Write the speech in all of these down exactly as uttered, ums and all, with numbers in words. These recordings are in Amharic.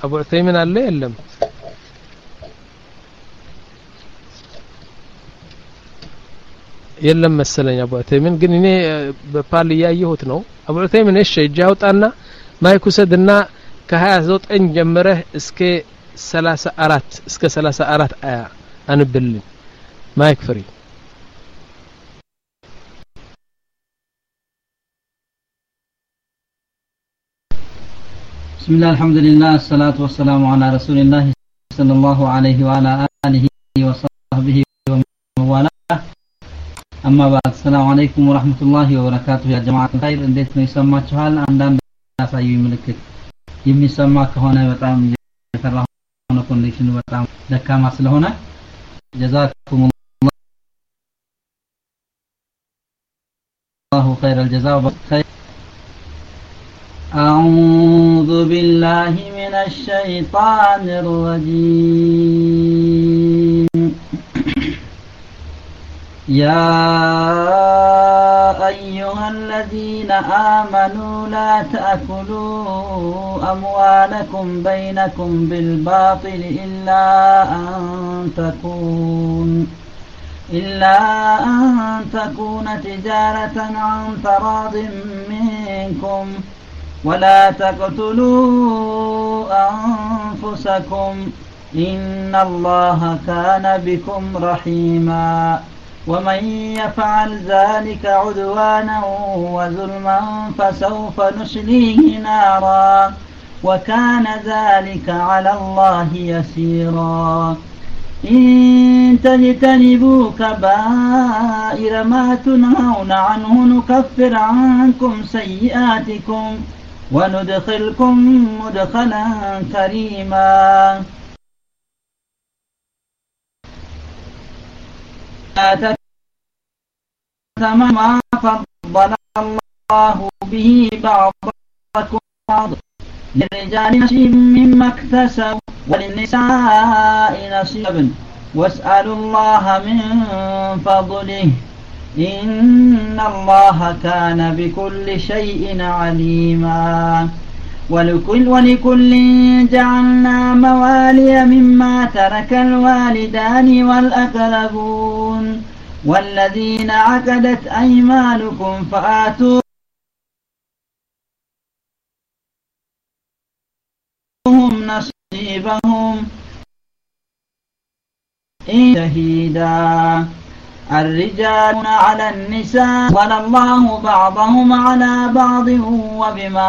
አቡ ዑሰይሚን አለ የለም የለም መሰለኝ አቡ ዑሰይሚን ግን እኔ በፓል ያየሁት ነው አቡ ዑሰይሚን እሺ እጃውጣና ማይክ ወሰድና ከ29 ጀምረህ እስከ ሰላሳ አራት እስከ ሰላሳ አራት አያ አንብልኝ ማይክ ፍሪ بسم الله الحمد لله الصلاة والسلام على رسول الله صلى الله عليه وعلى آله وصحبه ومن والاه أما بعد السلام عليكم ورحمة الله وبركاته يا جماعة الخير እንዴት ነው ይሰማችኋል አንዳንድ ያሳዩ ምልክት የሚሰማ ከሆነ በጣም የፈራሁ ነው ኮኔክሽኑ በጣም ደካማ ስለሆነ جزاكم الله خير الجزاء خير أعوذ بالله من الشيطان الرجيم يا أيها الذين آمنوا لا تأكلوا أموالكم بينكم بالباطل إلا أن تكون إلا أن تكون تجارة عن تراض منكم ولا تقتلوا أنفسكم إن الله كان بكم رحيما ومن يفعل ذلك عدوانا وظلما فسوف نصليه نارا وكان ذلك على الله يسيرا إن تجتنبوا كبائر ما تنهون عنه نكفر عنكم سيئاتكم وندخلكم مدخلا كريما ما فضل الله به بعضكم بعض للرجال نصيب مما اكتسبوا وللنساء نصيب واسألوا الله من فضله إن الله كان بكل شيء عليما ولكل, ولكل جعلنا موالي مما ترك الوالدان والأقربون والذين عقدت أيمانكم فآتوهم نصيبهم شهيدا الرجال على النساء فضل الله بعضهم على بعض وبما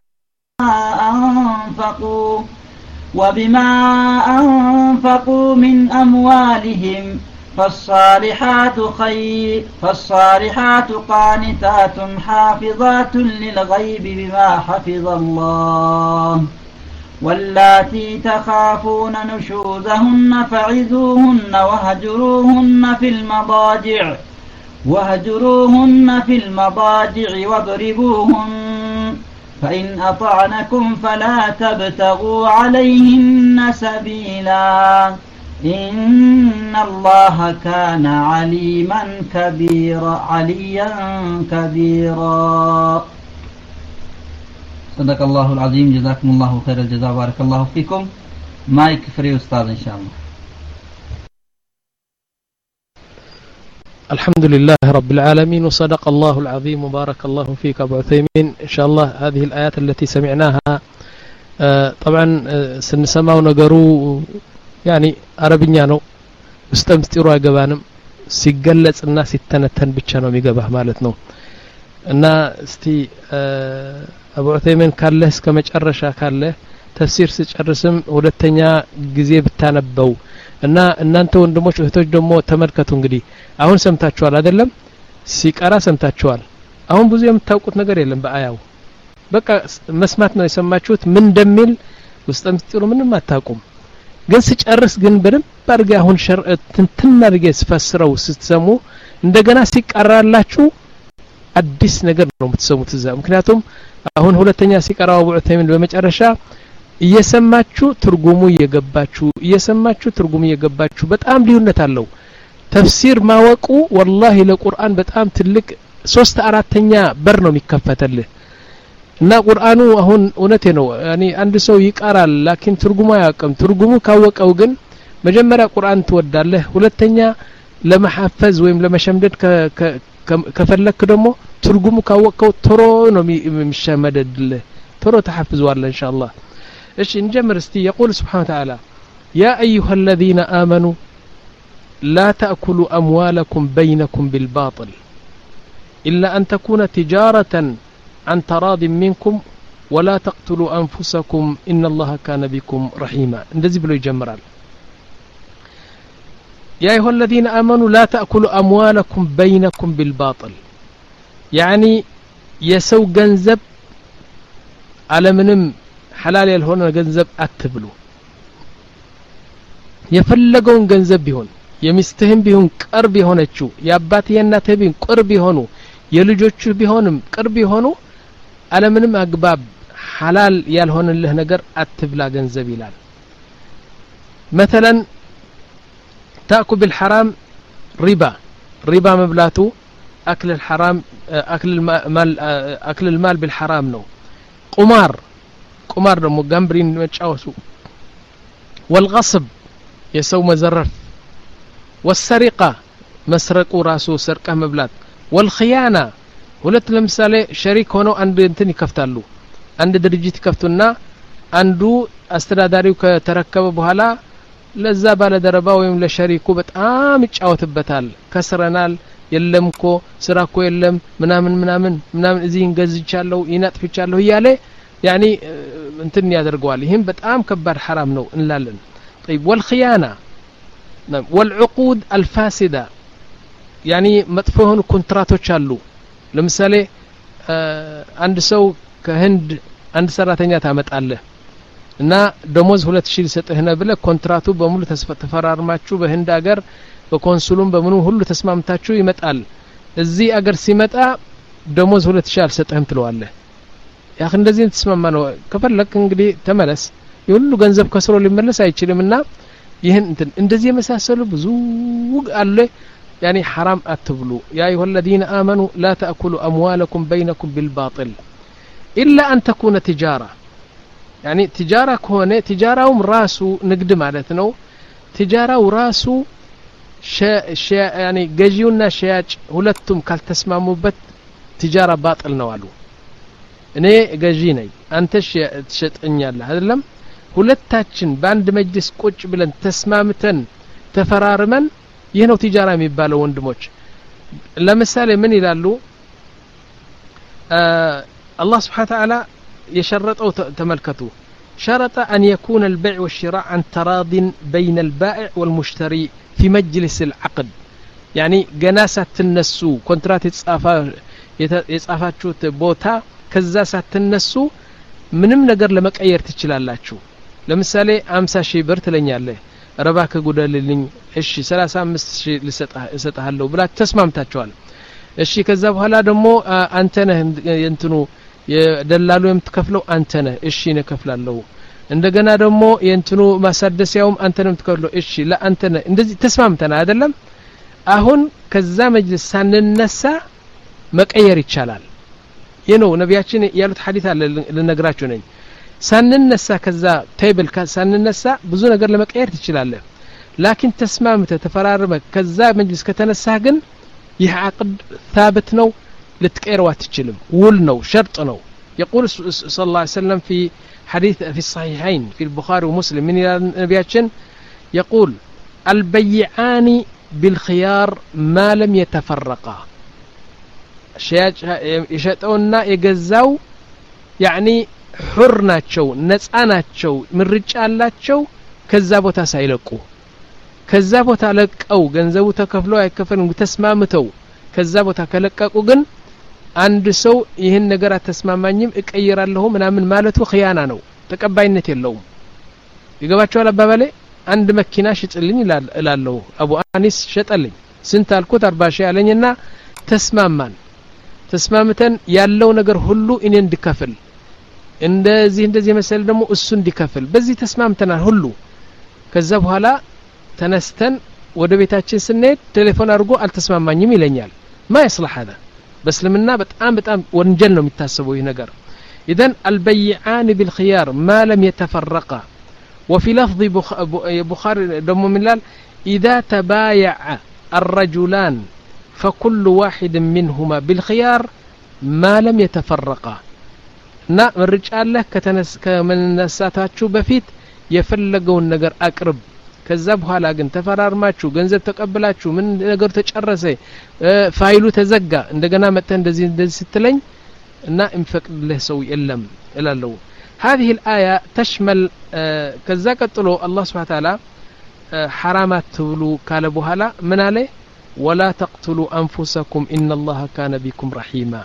أنفقوا وبما أنفقوا من أموالهم فالصالحات خير فالصالحات قانتات حافظات للغيب بما حفظ الله واللاتي تخافون نشوزهن فعظوهن وهجروهن في المضاجع وهجروهن في المضاجع واضربوهن فإن أطعنكم فلا تبتغوا عليهن سبيلا إن الله كان عليما كبيرا عليا كبيرا صدق الله العظيم جزاكم الله خير الجزاء بارك الله فيكم مايك فري أستاذ إن شاء الله الحمد لله رب العالمين وصدق الله العظيم وبارك الله فيك أبو عثيمين إن شاء الله هذه الآيات التي سمعناها طبعا سنسمع ونقروا يعني عربيا ነው استمستروا يغبانم ሲገለጽ እና ሲተነተን ብቻ ነው የሚገባህ ማለት ነው እና እስቲ አቡ ዑሰይሚን ካለ እስከ መጨረሻ ካለ ተፍሲር ሲጨርስም ሁለተኛ ጊዜ ብታነበው እና እናንተ ወንድሞች እህቶች ደግሞ ተመልከቱ እንግዲህ አሁን ሰምታችኋል አይደለም ሲቀራ ሰምታችኋል አሁን ብዙ የምታውቁት ነገር የለም በአያው በቃ መስማት ነው የሰማችሁት ምን እንደሚል ውስጥ ምስጢሩ ምንም አታውቁም ግን ሲጨርስ ግን በደንብ አድርገ አሁን ትንትን አድርገ ሲፈስረው ስትሰሙ እንደገና ሲቀራላችሁ አዲስ ነገር ነው የምትሰሙት እዛ ምክንያቱም አሁን ሁለተኛ ሲቀራው አቡ ዑሰይሚን በመጨረሻ እየሰማችሁ ትርጉሙ እየገባችሁ እየሰማችሁ ትርጉሙ እየገባችሁ በጣም ልዩነት አለው ተፍሲር ማወቁ والله ለቁርአን በጣም ትልቅ ሶስት አራተኛ በር ነው የሚከፈተልህ እና ቁርአኑ አሁን እውነቴ ነው ያኒ አንድ ሰው ይቀራል ላኪን ትርጉሙ አያውቅም ትርጉሙ ካወቀው ግን መጀመሪያ ቁርአን ትወዳለህ ሁለተኛ ለመሐፈዝ ወይም ለመሸምደድ ከፈለክ ደግሞ ትርጉሙ ካወቀው ቶሎ ነው የሚሸመደድልህ ቶሎ ተሐፍዘዋለህ ኢንሻአላህ እሺ እንጀምር እስቲ يقول سبحانه وتعالى يا ايها الذين امنوا لا تاكلوا اموالكم بينكم بالباطل الا ان تكون تجاره عن تراض منكم ولا تقتلوا انفسكم ان الله كان بكم رحيما እንደዚህ ብሎ ይጀምራል يا أيها الذين آمنوا لا تأكلوا أموالكم بينكم بالباطل يعني يسو جنزب على منم حلال يلهون جنزب أتبلو يفلقون جنزب بهون يمستهم بهون قرب هونتشو يابات ينات بهون قرب هونو يلجوتشو بهونم قرب هونو على منم أقباب حلال يلهون الله نجر أتبلا جنزب يلال مثلا تأكل بالحرام ربا ربا مبلاتو أكل الحرام أكل المال أكل المال بالحرام نو قمار قمار نو جنبرين متشاوسو والغصب يسو مزرف والسرقة مسرقو راسو سرقة مبلات والخيانة ሁለት ለምሳሌ ሸሪክ ሆኖ አንድ እንትን ይከፍታሉ አንድ ድርጅት ይከፍቱና አንዱ አስተዳዳሪው ከተረከበ በኋላ ለዛ ባለ ደረባ ወይም ለሸሪኩ በጣም ይጫወትበታል ከስረናል የለምኮ ስራኮ የለም ምናምን ምናምን ምናምን እዚህ እንገዝቻለሁ ይናጥፍቻለሁ ይያለ ያኒ እንትን ያደርገዋል ይሄም በጣም ከባድ حرام ነው እንላለን طيب والخيانه والعقود الفاسده يعني መጥፎ የሆኑ ኮንትራቶች አሉ ለምሳሌ አንድ ሰው ከህንድ አንድ ሰራተኛ ታመጣለህ እና ደሞዝ ሁለት ሺህ ሊሰጥህ ነው ብለ ኮንትራቱ በሙሉ ተፈራርማችሁ በህንድ ሀገር በኮንሱሉም በምኑ ሁሉ ተስማምታችሁ ይመጣል እዚህ ሀገር ሲመጣ ደሞዝ ሁለት ሺህ አልሰጥህም ትለዋለህ ያህ እንደዚህ ተስማማ ነው ከፈለክ እንግዲህ ተመለስ ይሁሉ ገንዘብ ከስሮ ሊመለስ አይችልምና ይሄን እንደዚህ የመሳሰሉ ብዙ አለ يعني حرام أتبلو يا أيها الذين آمنوا لا تأكلوا أموالكم بينكم بالباطل إلا أن تكون تجارة يعني تجارة كونه تجارة وراسو نقدم على تجارة وراسو شا شا يعني جاجيونا شاج ولتم كال تسمعوا بت تجارة باطل نوالو إني جاجيني أنت شيء شت إنيال هذا لم ولتاتشن باند مجلس كوتش بلن تسمعتن تفرارمن ይህ ነው تجارة የሚባለው ወንድሞች ለምሳሌ ምን ይላሉ الله سبحانه وتعالى يشرطوا تملكته شرط أن يكون البيع والشراء عن تراض بين البائع والمشتري في مجلس العقد يعني جناسة النسو كونترات يتصافاتشو بوتا كزاسة النسو ምንም ነገር ለመቀየር ትችላላችሁ ለምሳሌ ሃምሳ ሺህ ብር ትለኛለህ ረባከ ጉደልልኝ እሺ ሰላሳ አምስት ሺህ ልሰጣለሁ ብላ ተስማምታችኋል እሺ ከዛ በኋላ ደግሞ አንተ ነህ እንትኑ የደላሉ የምትከፍለው አንተ ነህ እሺ እኔ ከፍላለሁ እንደገና ደግሞ የእንትኑ ማሳደሲያውም አንተ ነህ የምትከፍለው እሺ ለአንተ ነህ እንደዚህ ተስማምተና አይደለም አሁን ከዛ መጅልስ ሳንነሳ መቀየር ይቻላል ይሄ ነው ነብያችን ያሉት ሐዲስ አለ ለነግራችሁ ነኝ ሳንነሳ ከዛ ቴብል ሳንነሳ ብዙ ነገር ለመቀየር ትችላለህ ላኪን ተስማምተ ተፈራርመ ከዛ መጅልስ ከተነሳ ግን ይህ عقد ثابت ነው ልትቀይረው አትችልም ውል ነው ሸርጥ ነው يقول صلى الله عليه وسلم في حديث في الصحيحين في البخاري ومسلم من نبياتنا يقول البيعان بالخيار ما لم يتفرقا يشتؤنا يجزاو يعني حر ናቸው ነፃ ናቸው ምርጫ አላቸው ከዛ ቦታ ሳይለቁ ከዛ ቦታ ለቀው ገንዘቡ ተከፍሎ አይከፈልም ተስማምተው ከዛ ቦታ ከለቀቁ ግን አንድ ሰው ይሄን ነገር አተስማማኝም እቀይራለሁ ምናምን ማለቱ ኺያና ነው ተቀባይነት የለውም ይገባቸዋል አባባሌ አንድ መኪና ሽጥልኝ እላለሁ አቡ አኒስ ሸጠልኝ ስንት አልኩት አርባ ሺህ አለኝና ተስማማን ተስማምተን ያለው ነገር ሁሉ እኔ እንድከፍል እንደዚህ እንደዚህ መሰል ደግሞ እሱ እንዲከፍል በዚህ ተስማምተናል ሁሉ ከዛ በኋላ ተነስተን ወደ ቤታችን ስንሄድ ቴሌፎን አድርጎ አልተስማማኝም ይለኛል ما يصلح هذا በስልምና በጣም በጣም ወንጀል ነው የሚታሰበው ይሄ ነገር إذن البيعان بالخيار ما لم يتفرقا وفي لفظ بخاري دم من لال إذا تبايع الرجلان فكل واحد منهما بالخيار ما لم يتفرقا نا الرجال له كتنس كمن نساتاچو بفيت يفلغون ነገር አቅርብ ከዛ በኋላ ግን ተፈራርማችሁ ገንዘብ ተቀበላችሁ ምን ነገር ተጨረሰ ፋይሉ ተዘጋ እንደገና መጣ እንደዚህ እንደዚህ ስትለኝ እና እንፈቅድልህ ሰው የለም እላለሁ هذه الآية تشمل كذا قتلو الله سبحانه وتعالى حرامات تبلو قال بوهلا من عليه ولا تقتلوا أنفسكم إن الله كان بكم رحيما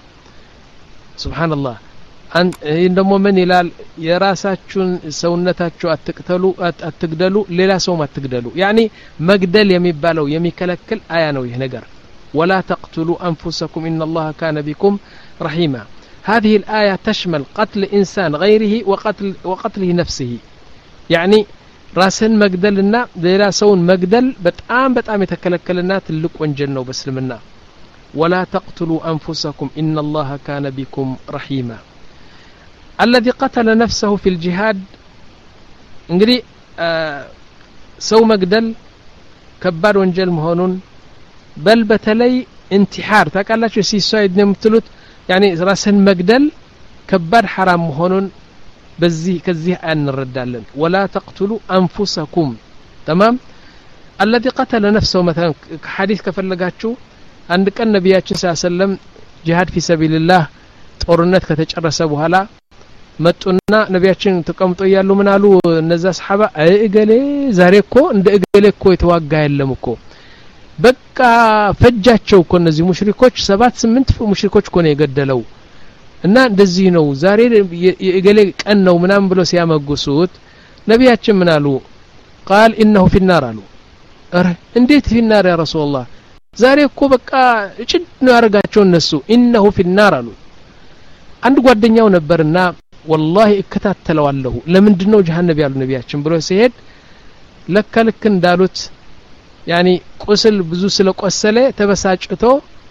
سبحان الله أن عندما من يلال يراساتشون سونتاتشو أتقتلوا أتقدلوا ليلا سوم أتقدلوا يعني مقدل يميبالو يميكلكل آية نويه نقر ولا تقتلوا أنفسكم إن الله كان بكم رحيما هذه الآية تشمل قتل إنسان غيره وقتل وقتله نفسه يعني راسن مقدلنا ليلا سون مقدل بتآم بتآم يتكلكلنا تلك وانجلنا وبسلمنا ولا تقتلوا أنفسكم إن الله كان بكم رحيما الذي قتل نفسه في الجهاد انقري آه سو مقدل كبار وانجل مهونون بل بتلي انتحار تاكالاتش سيسايد نمتلوت يعني راسن مقدل كبار حرام مهونون بزي كزيه أن نردالن ولا تقتلوا أنفسكم تمام الذي قتل نفسه مثلا حديث كفلقاتشو عندك النبي صلى الله عليه وسلم جهاد في سبيل الله ጦርነት ከተጨረሰ በኋላ መጡና ነቢያችን ተቀምጦ ያሉ ምን አሉ እነዛ ሰሃባ አይ እገሌ ዛሬ እኮ እንደ እገሌ እኮ የተዋጋ የለም እኮ በቃ ፈጃቸው እኮ እነዚህ ሙሽሪኮች ሰባት ስምንት ሙሽሪኮች እኮ ነው የገደለው እና እንደዚህ ነው ዛሬ የእገሌ ቀን ነው ምናምን ብሎ ሲያመጉሱት ነቢያችን ምን አሉ قال انه في النار አሉ አረ እንዴት في النار يا رسول الله ዛሬ እኮ በቃ እጭድ ነው ያረጋቸው እነሱ انه في النار አሉ አንድ ጓደኛው ነበርና والله እከታተለዋለሁ ለምንድነው ጀሃነም ያሉ ነቢያችን ብሎ ሲሄድ ለካ ልክ እንዳሉት يعني ቁስል ብዙ ስለቆሰለ ተበሳጭቶ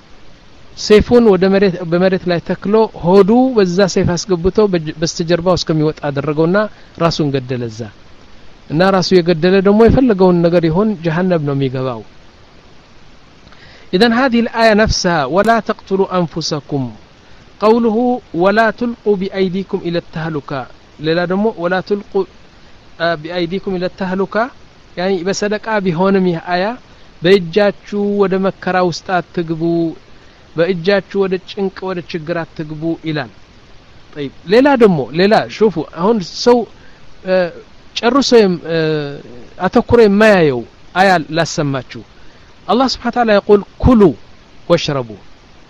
ሰይፉን ወደ መሬት በመሬት ላይ ተክሎ ሆዱ በዛ ሰይፍ አስገብቶ በስተጀርባው እስከሚወጣ አደረገውና ራሱን ገደለዛ እና ራሱ የገደለ ደግሞ የፈለገውን ነገር ይሆን ጀሃነም ነው የሚገባው اذا هذه الايه نفسها ولا تقتلوا انفسكم قوله ولا تلقوا بايديكم الى التهلكه لا دمو ولا تلقوا بايديكم الى التهلكه يعني بصدقه بيሆንም ይህ አያ በእጃችሁ ወደ መከራ ውስጥ አትግቡ በእጃችሁ ወደ ጭንቅ ወደ ችግር አትግቡ ይላል طيب ሌላ ደግሞ ሌላ شوفوا አሁን ሰው ጨርሶ አተኩሮ የማያየው አያ ላሰማችሁ الله سبحانه وتعالى يقول كلوا واشربوا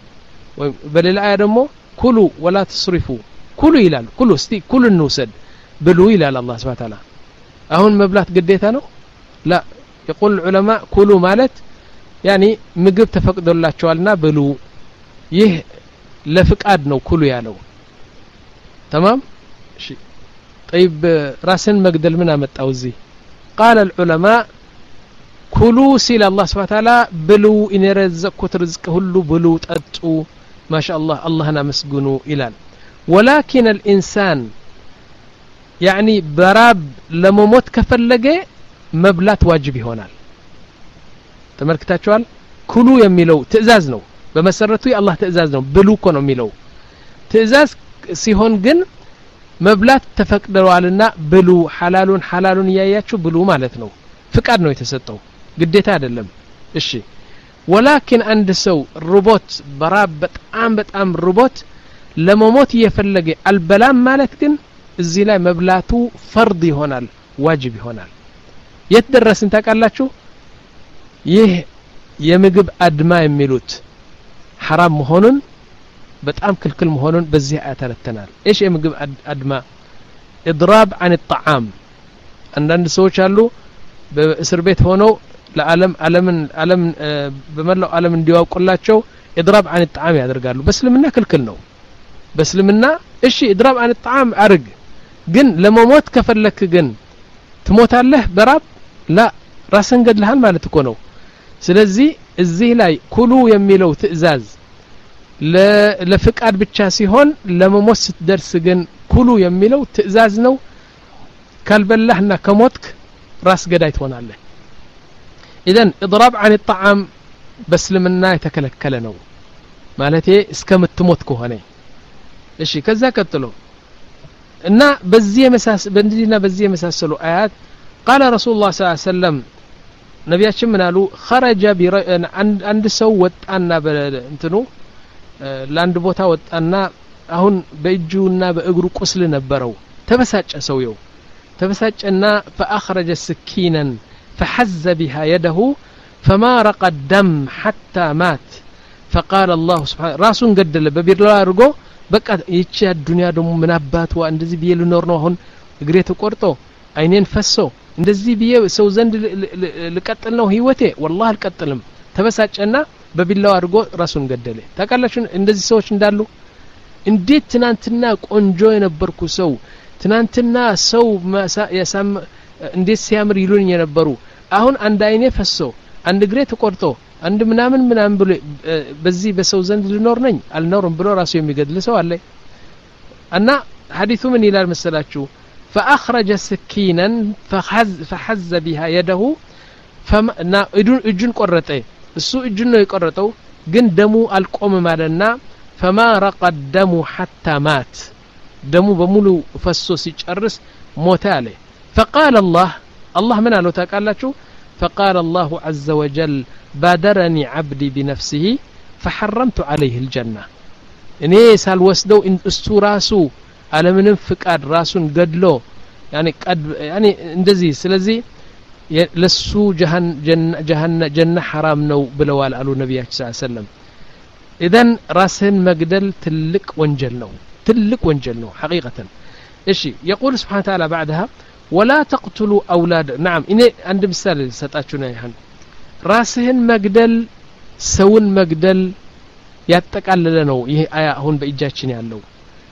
በሌላ አያ ደግሞ كلوا ولا تسرفوا كلوا ይላል كلوا እስቲ كل እንውሰድ ብሉ ይላል الله سبحانه وتعالى አሁን መብላት ግዴታ ነው لا يقول العلماء كلوا ማለት يعني ምግብ ተፈቅዶላቸዋልና ብሉ ይህ ለፍቃድ ነው ኩሉ ያለው تمام እሺ طيب ራስን መግደል ምን አመጣው እዚህ قال العلماء كلوا سيل الله سبحانه وتعالى بلو إن رزقكم رزق كله بلو تأتوا ما شاء الله الله أنا مسجونو إلال ولكن الإنسان يعني براب لما موت كفلجة مبلات واجبي هنا تمركتاتشوال كلوا يميلو تأزازنو بمسرتوي الله تأزازنو بلو كونو ميلو تأزاز سيهون جن مبلات تفكروا علىنا بلو حلال حلال ياياتشو بلو مالتنو فكاد نو يتسطو ግዴታ አይደለም እሺ ولكن عند ሰው ሮቦት በራብ በጣም በጣም ሮቦት ለመሞት እየፈለገ አልበላም ማለት ግን እዚህ ላይ መብላቱ ፈርድ ይሆናል ዋጅብ ይሆናል የተደረስን ታውቃላችሁ ይህ የምግብ አድማ የሚሉት حرام መሆኑን በጣም ክልክል መሆኑን በዚህ አተረተናል ايش የምግብ አድማ اضراب عن الطعام አንዳንድ ሰዎች አሉ በእስር ቤት ሆነው ለዓለም ዓለምን ዓለም በመላው ዓለም እንዲያውቁላቸው اضراب عن الطعام ያደርጋሉ በእስልምና ክልክል ነው በእስልምና እሺ اضراب عن الطعام አርግ ግን ለመሞት ከፈለክ ግን ትሞታለህ በራብ لا ራስን ገድልሃል ማለት እኮ ነው ስለዚህ እዚህ ላይ ኩሉ የሚለው ትእዛዝ ለፍቃድ ብቻ ሲሆን ለመሞት ስትደርስ ግን ኩሉ የሚለው ትእዛዝ ነው ካልበላህና ከሞትክ ራስ ገዳይ ትሆናለህ ኢዘን اضراب عن الطعام በስልምና የተከለከለ ነው ማለቴ እስከምትሞት ከሆነ እሺ ከዛ ቀጥሎ እና በዚህ መሳስ በእንዲና በዚህ መሳሰሉ አያት قال رسول الله صلى الله عليه وسلم ነብያችን ምን አሉ خرج አንድ ሰው ወጣና በእንትኑ ላንድ ቦታ ወጣና አሁን በእጁና በእግሩ ቁስል ነበረው ተበሳጨ ሰውየው ተበሳጨና فاخرج سكينا فحز بها يده فما رق الدم حتى مات فقال الله سبحانه راسون ገደለ በቢላዋ አድርጎ በቃ ይቺ ዱንያ ደሞ ምን አባቷ እንደዚህ ቢየ ልኖር ነው አሁን እግሬ ተቆርጦ አይኔን ፈሶ እንደዚህ ቢየ ሰው ዘንድ ልቀጥል ነው ህይወቴ والله አልቀጥልም ተበሳጨና በቢላዋ አድርጎ ራሱን ገደለ ታቃላችሁ እንደዚህ ሰዎች እንዳሉ እንዴት ትናንትና ቆንጆ የነበርኩ ሰው ትናንትና ሰው ያሳም እንዴት ሲያምር ይሉኝ የነበሩ አሁን አንድ አይኔ ፈሶ አንድ እግሬ ተቆርጦ አንድ ምናምን ምናምን ብሎ በዚህ በሰው ዘንድ ልኖር ነኝ አልኖርም ብሎ ራሱ የሚገድል ሰው አለ እና ሐዲሱ ምን ይላል መሰላችሁ فاخرج سكينا فحز فحز بها يده فما እጁን ቆረጠ እሱ እጁን ነው የቆረጠው ግን ደሙ አልቆም ማለና فما رق الدم حتى مات ደሙ በሙሉ ፈሶ ሲጨርስ ሞተ አለ فقال الله الله من قالوا تقالاችሁ فقال الله عز وجل بادرني عبدي بنفسه فحرمت عليه الجنة እኔ ሳልወስደው እሱ ራሱ ዓለምንም ፍቃድ ራሱን ገድሎ يعني قد يعني እንደዚህ ስለዚህ ለሱ ጀሃነም ጀነ حرام ነው ብለዋል አሉ ነብያችን ሰለላሁ ዐለይሂ ወሰለም اذا ራስን መግደል ትልቅ ወንጀል ነው ትልቅ ወንጀል ነው حقيقة እሺ يقول سبحانه وتعالى بعدها ولا تقتلوا اولاد نعم እኔ አንድ ምሳሌ ሰጣችሁ ነው ይሄን ራስህን መግደል ሰውን መግደል ያጠቃለለ ነው ይሄ አያ አሁን በእጃችን ያለው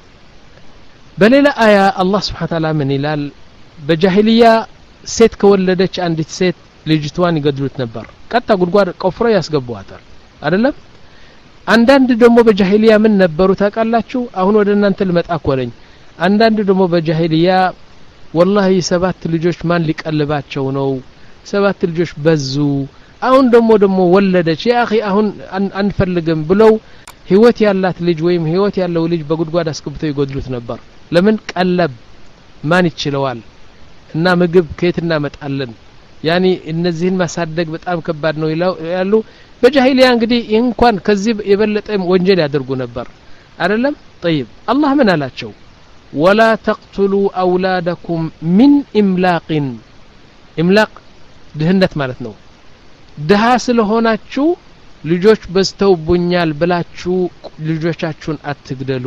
በሌላ አያ አላህ Subhanahu Ta'ala ምን ይላል በጃሂልያ ሴት ከወለደች አንዲት ሴት ልጅቷን ይገድሉት ነበር ቀጣ ጉድጓድ ቆፍሮ ያስገቧታል አይደለም አንዳንድ ደግሞ በጃሂልያ ምን ነበሩ ታቃላችሁ አሁን ወደ እናንተ ልመጣ ኮለኝ አንዳንድ ደግሞ በጃሂልያ والله ሰባት ልጆች ማን ሊቀልባቸው ነው ሰባት ልጆች በዙ አሁን ደግሞ ደግሞ ወለደች ያ اخي አሁን አንፈልግም ብለው ህይወት ያላት ልጅ ወይም ህይወት ያለው ልጅ በጉድጓድ አስገብተው ይገድሉት ነበር ለምን ቀለብ ማን ይችላል እና ምግብ ከየት እናመጣለን ያኒ እነዚህን ማሳደግ በጣም ከባድ ነው ያሉ በጃሂልያ እንግዲህ እንኳን ከዚህ የበለጠ ወንጀል ያደርጉ ነበር አይደለም طيب الله ምን አላቸው ولا تقتلوا اولادكم من املاق املاق ድህነት ማለት ነው ድሃ ስለሆናችሁ ልጆች በስተውቡኛል ብላችሁ ልጆቻችሁን አትግደሉ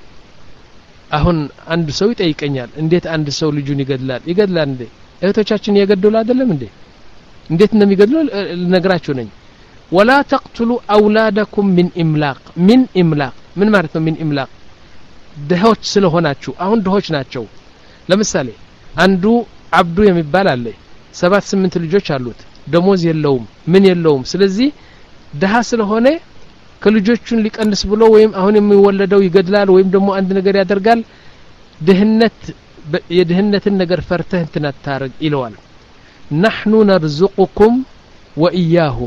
አሁን አንድ ሰው ይጠይቀኛል እንዴት አንድ ሰው ልጁን ይገድላል ይገድላል እንዴ እህቶቻችን የገደሉ አይደለም እንዴ እንዴት ነው የሚገድሉ ልነግራችሁ ነኝ ولا تقتلوا اولادكم من املاق من املاق ምን ማለት ነው من املاق ድሆች ስለሆናችሁ አሁን ድሆች ናቸው ለምሳሌ አንዱ አብዱ የሚባል አለ ሰባት ስምንት ልጆች አሉት ደሞዝ የለውም ምን የለውም ስለዚህ ድሃ ስለሆነ ከልጆቹን ሊቀንስ ብሎ ወይም አሁን የሚወለደው ይገድላል ወይም ደግሞ አንድ ነገር ያደርጋል ድህነት የድህነትን ነገር ፈርተህ እንትን አታርግ ይለዋል نحن نرزقكم واياهم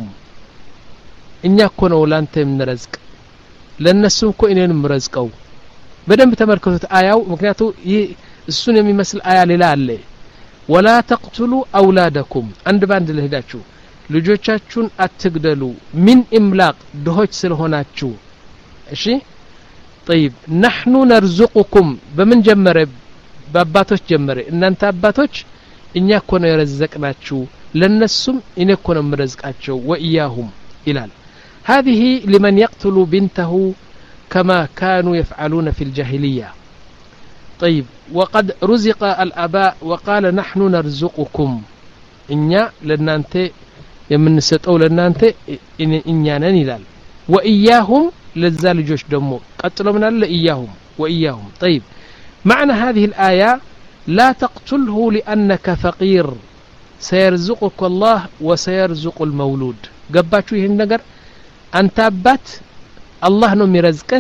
እኛ እኮ ነው ላንተ የምንረዝቅ ለነሱ እኮ እኔን ምረዝቀው በደንብ ተመልከቱት አያው ምክንያቱም እሱን የሚመስል አያ ሌላ አለ ولا تقتلوا اولادكم አንድ ባንድ ለሄዳችሁ ልጆቻችሁን አትግደሉ من املاق ድሆች ስለሆናችሁ እሺ طيب نحن نرزقكم በምን ጀመረ በአባቶች ጀመረ እናንተ አባቶች እኛ እኮ ነው የረዘቅናችሁ ለነሱም እኔ እኮ ነው ምረዝቃቸው وإياهم ይላል هذه لمن يقتل بنته كما كانوا يفعلون في الجاهلية طيب وقد رزق الآباء وقال نحن نرزقكم إنيا لنانت يمنسطو لنانت إنيا ننيلال وإياهم للزال جوش دمو قتلوا من الله إياهم وإياهم طيب معنى هذه الآية لا تقتله لأنك فقير سيرزقك الله وسيرزق المولود قباتشو يهن نقر أنت أبات አላህ ነው የሚረዝቅህ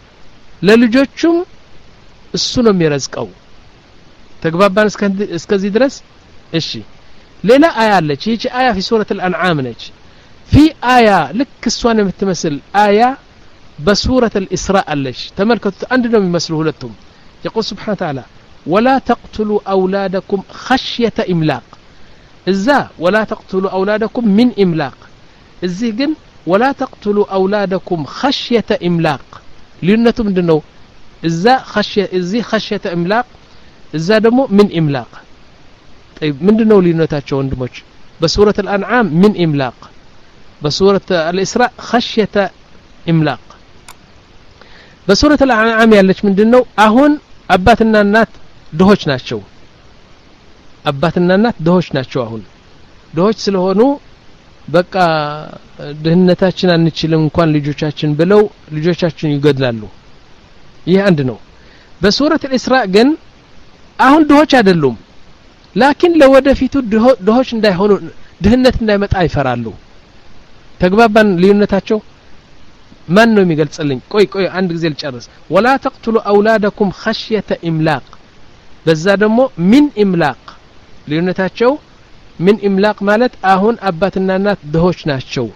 ለልጆቹም እሱ ነው የሚረዝቀው ተግባባን እስከዚህ ድረስ እሺ ሌላ አያ አለች ይህች አያ في سورة الأنعام ነች في آية ልክ እሷን የምትመስል አያ በሱረة الإسراء አለች ተመልከቱ አንድ ነው የሚመስሉ ሁለቱም يقول سبحانه وتعالى ولا تقتلوا أولادكم خشية إملاق إذا ولا تقتلوا أولادكم من إملاق إذا جن ولا تقتلوا أولادكم خشية إملاق لأنه مدنو إذا خشية إذا خشية إملاق إذا دمو من إملاق طيب مدنو لأنه عندمش بسورة الأنعام من إملاق بسورة الإسراء خشية إملاق بسورة الأنعام يالش مدنو أهون أباتنا النات دهوش ناتشو أباتنا النات دهوش ناتشو أهون دهوش سلهونو በቃ ደህነታችን አንችልም እንኳን ልጆቻችን ብለው ልጆቻችን ይገድላሉ ይሄ አንድ ነው በሱረት الإسراء ግን አሁን ድሆች አይደሉም ላኪን ለወደፊቱ ድሆች እንዳይሆኑ ድህነት እንዳይመጣ ይፈራሉ ተግባባን ልዩነታቸው ማን ነው የሚገልጽልኝ ቆይ ቆይ አንድ ጊዜ ልጨርስ ولا تقتلوا أولادكم خشية إملاق በዛ ደግሞ من إملاق ልዩነታቸው من إملاق مالت أهون أباتنا الناس دهوش ناشو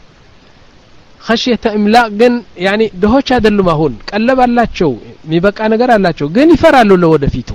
خشية إملاق جن يعني دهوش هذا اللي ما هون قلب الله شو ميبقى أنا قرأ الله شو جن يفرالو لو دفيتو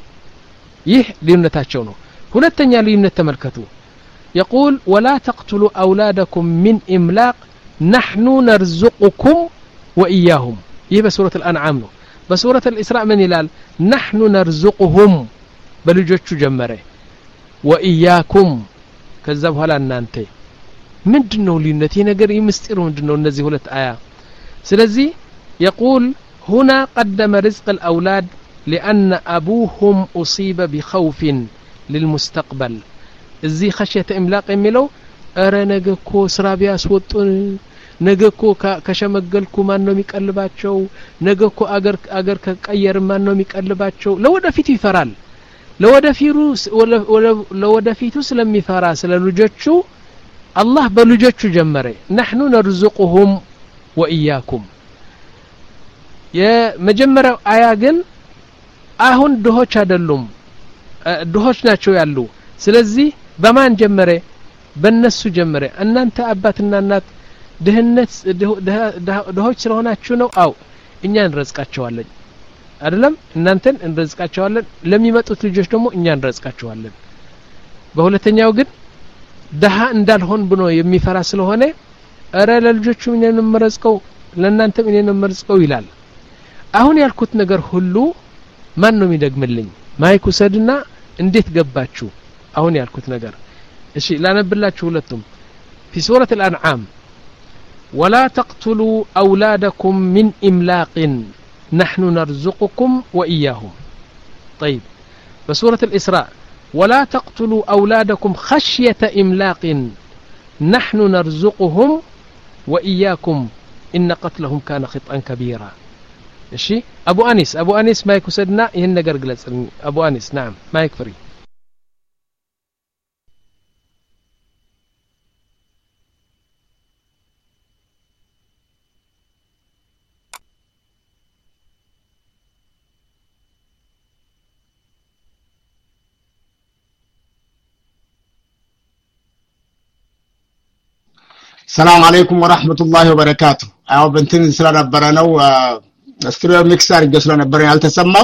يه لينة تاشونه هنا التانية لينة تملكتو يقول ولا تقتلوا أولادكم من إملاق نحن نرزقكم وإياهم يه بسورة الأنعام بسورة الإسراء من يلال نحن نرزقهم بلجوتشو جمره وإياكم كذبوا هلا نانتي ምንድነው ልዩነት ነገር ይምስጥሩ ምንድነው እነዚህ ሁለት አያ ስለዚህ يقول هنا قدم رزق الأولاد لأن أبوهم أصيب بخوف للمستقبل እዚህ خشية إملاق የሚለው አረ ነገኮ ስራ ቢያስወጡን ነገኮ ከሸመገልኩ ማን ነው የሚቀልባቸው ነገኮ አገር አገር ከቀየር ማን ነው የሚቀልባቸው ለወደፊቱ ይፈራል ለወደፊቱ ለወደፊቱ ስለሚፈራ ስለልጆቹ الله بلوجتشو جمره نحن نرزقهم وإياكم يا مجمره آية قل آهن دهوش هدلهم دهوش ناتشو يالو سلزي بمان جمره بالنسو جمره أن أنت أباتنا النات دهنت دهوش سرهناتشو نو أو إنيان رزقاتشو هلن أدلم إن أنت رزقاتشو هلن لم يمتوت لجوش نمو إنيان رزقاتشو هلن بهولتين ياو قل ደሃ እንዳልሆን ብኖ የሚፈራ ስለሆነ አረ ለልጆቹ ምንን መረዝቀው ለእናንተ ምንን መረዝቀው ይላል አሁን ያልኩት ነገር ሁሉ ማን ነው የሚደግምልኝ ማይኩ ሰድና እንዴት ገባችሁ አሁን ያልኩት ነገር እሺ ላነብላችሁ ሁለቱም في سورة الأنعام ولا تقتلوا أولادكم من إملاق نحن نرزقكم وإياهم طيب بسورة الإسراء ولا تقتلوا أولادكم خشية إملاق نحن نرزقهم وإياكم إن قتلهم كان خطأ كبيرا ماشي أبو أنيس أبو أنيس ما يكسدنا يهن قرقلت أبو أنيس نعم ما يكفري السلام عليكم ورحمة الله وبركاته أو بنتين سلا نبرنا وستريو ميكسر جسلا نبرنا هل تسمع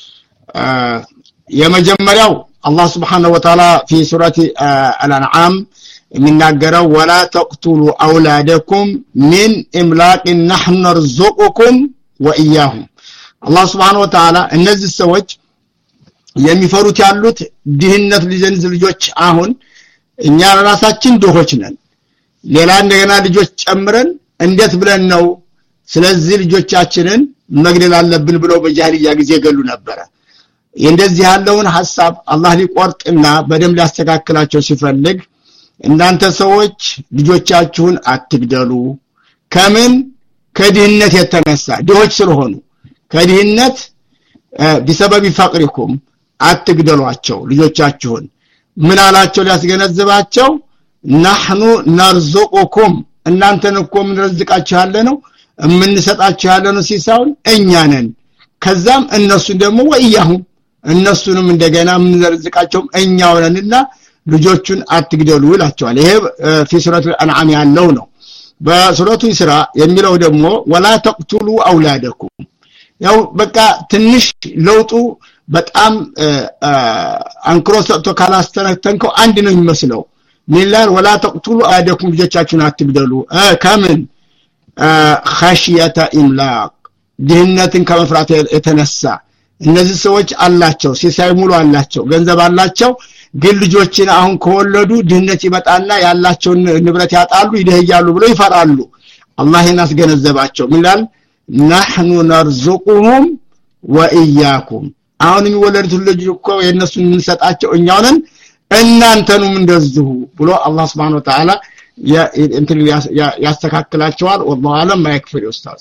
يا مجمريو الله سبحانه وتعالى في سورة الأنعام من نجرا ولا تقتلوا أولادكم من إملاق نحن نرزقكم وإياهم الله سبحانه وتعالى النزل السوج يمي فروت يالوت دهنة لجنزل جوش آهون إن يارا راساتين دوهوشنن ሌላ እንደገና ልጆች ጨምረን እንዴት ብለን ነው ስለዚህ ልጆቻችንን መግደል አለብን ብለው በጃሂልያ ጊዜ ገሉ ነበር እንደዚህ ያለውን ሐሳብ አላህ ሊቆርጥና በደም ሊያስተካክላቸው ሲፈልግ እናንተ ሰዎች ልጆቻችሁን አትግደሉ ከምን ከድህነት የተነሳ ድሆች ስለሆኑ ከድህነት بسبب فقركم አትግደሏቸው ልጆቻችሁን ምን አላቸው ሊያስገነዝባቸው نحن نرزقكم እናንተን እኮ ምን ረዝቃችሁ ያለ ነው እምንሰጣቸው ያለነው ሲሳውን እኛ ነን ከዛም እነሱ ደግሞ ወይያሁም እነሱንም እንደገና ምንዘርዝቃቸው እኛው ነንና ልጆቹን አትግደሉ ይላቸዋል ይሄ في سورة الانعام ያለው ነው በሱረቱ ኢስራ የሚለው ደግሞ ወላ ተቅቱሉ አውላደኩም ያው በቃ ትንሽ ለውጡ በጣም አንክሮሰቶ ካላስተነተንከው አንድ ነው የሚመስለው ሚላል ወላ ተቅቱሉ አውላደኩም ልጆቻችሁን አትግደሉ ከምን خشيه املاق ድህነትን ከመፍራት የተነሳ እነዚህ ሰዎች አላቸው ሲሳይ ሙሉ አላቸው ገንዘብ አላቸው ግን ልጆችን አሁን ከወለዱ ድህነት ይመጣና ያላቸውን ንብረት ያጣሉ ይደህያሉ ብለው ይፈራሉ አላህ ይናስገነዘባቸው ሚላል نحن نرزقهم واياكم አሁን የሚወለዱት ልጅ እኮ የነሱን እንሰጣቸው እኛው ነን እናንተንም እንደዚሁ ብሎ አላህ Subhanahu Wa Ta'ala ያ እንትን ያስተካክላቸዋል والله اعلم ما يكفي استاذ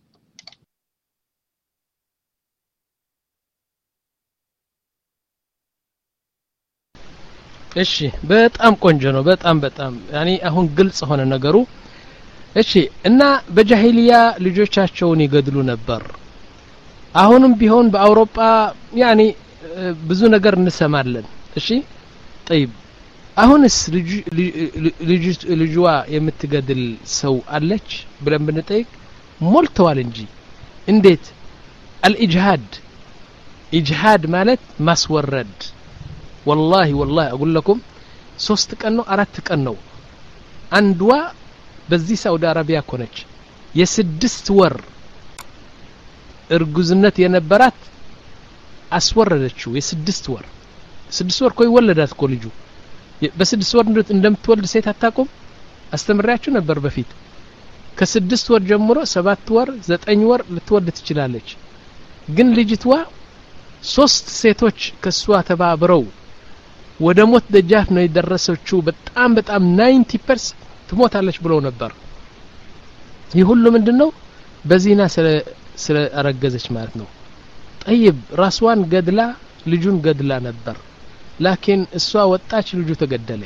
እሺ በጣም ቆንጆ ነው በጣም በጣም ያኒ አሁን ግልጽ ሆነ ነገሩ እሺ እና በጃሂሊያ ልጆቻቸውን ይገድሉ ነበር አሁንም ቢሆን በአውሮፓ ያኒ ብዙ ነገር እንሰማለን እሺ طيب አሁንስ ልጅ ልጅ ልጅዋ የምትገድል ሰው አለች ብለን ብንጠይቅ ሞልተዋል እንጂ እንዴት الإجهاد إجهاد ማለት ማስወረድ والله والله اقول لكم ሶስት ቀን ነው አራት ቀን ነው አንድዋ በዚህ ሳውዲ አረቢያ ኮነች የስድስት ወር እርጉዝነት የነበራት አስወረደችው የስድስት ወር ስድስት ወር ቆይ ወለዳት እኮ ልጁ በስድስት ወር እንደምትወልድ ሴት አታቆም አስተምራችሁ ነበር በፊት ከስድስት ወር ጀምሮ ሰባት ወር ዘጠኝ ወር ልትወልድ ትችላለች ግን ልጅቷ ሶስት ሴቶች ከሷ ተባብረው ወደ ሞት ደጃፍ ነው የደረሰችው በጣም በጣም ninety percent ትሞታለች ብለው ነበር ይሁሉ ምንድነው በዚህና ስለ ስለ አረገዘች ማለት ነው طيب ራስዋን ገድላ ልጁን ገድላ ነበር ላኪን እሷ ወጣች ልጁ ተገደለ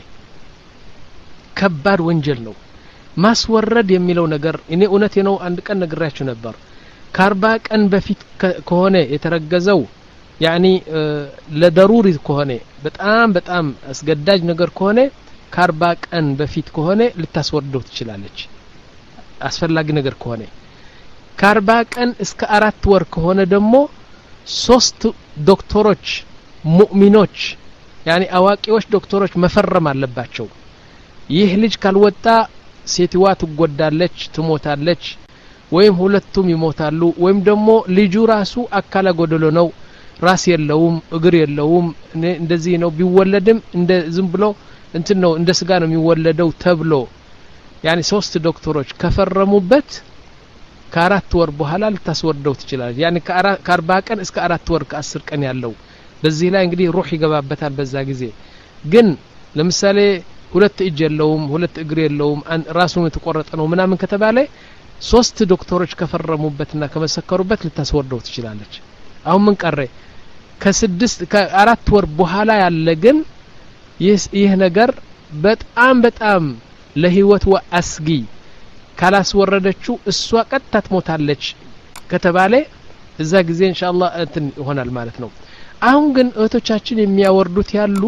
ከባድ ወንጀል ነው ማስወረድ የሚለው ነገር እኔ እውነቴ ነው አንድ ቀን ነግራችሁ ነበር ከአርባ ቀን በፊት ከሆነ የተረገዘው يعني ለضروري ከሆነ በጣም በጣም አስገዳጅ ነገር ከሆነ ከአርባ ቀን በፊት ከሆነ ልታስወርደው ትችላለች አስፈላጊ ነገር ከሆነ ከአርባ ቀን እስከ አራት ወር ከሆነ ደግሞ ሶስት ዶክተሮች ሙእሚኖች يعني አዋቂዎች ዶክተሮች መፈረም አለባቸው ይህ ልጅ ካልወጣ ሴትዋ ትጎዳለች ትሞታለች ወይም ሁለቱም ይሞታሉ ወይም ደግሞ ልጁ ራሱ አካለ ጎደሎ ነው ራስ የለውም እግር የለውም እንደዚህ ነው ቢወለድም እንደ ዝም ብሎ እንትን ነው እንደ ስጋ ነው የሚወለደው ተብሎ يعني ሶስት ዶክተሮች ከፈረሙበት ከአራት ወር በኋላ ልታስወርደው ትችላለች يعني ከአርባ ቀን እስከ አራት ወር ከአስር ቀን ያለው በዚህ ላይ እንግዲህ ሩህ ይገባበታል በዛ ጊዜ ግን ለምሳሌ ሁለት እጅ የለውም ሁለት እግር የለውም ራሱን የተቆረጠ ነው ምናምን ከተባለ ሶስት ዶክተሮች ከፈረሙበትና ከመሰከሩበት ልታስወርደው ትችላለች አሁን ምን ቀረ ከስድስት ከአራት ወር በኋላ ያለ ግን ይህ ነገር በጣም በጣም ለህይወት ወአስጊ ካላስወረደችው እሷ ቀጥታ ትሞታለች ከተባለ እዛ ጊዜ ኢንሻአላህ እንትን ይሆናል ማለት ነው አሁን ግን እህቶቻችን የሚያወርዱት ያሉ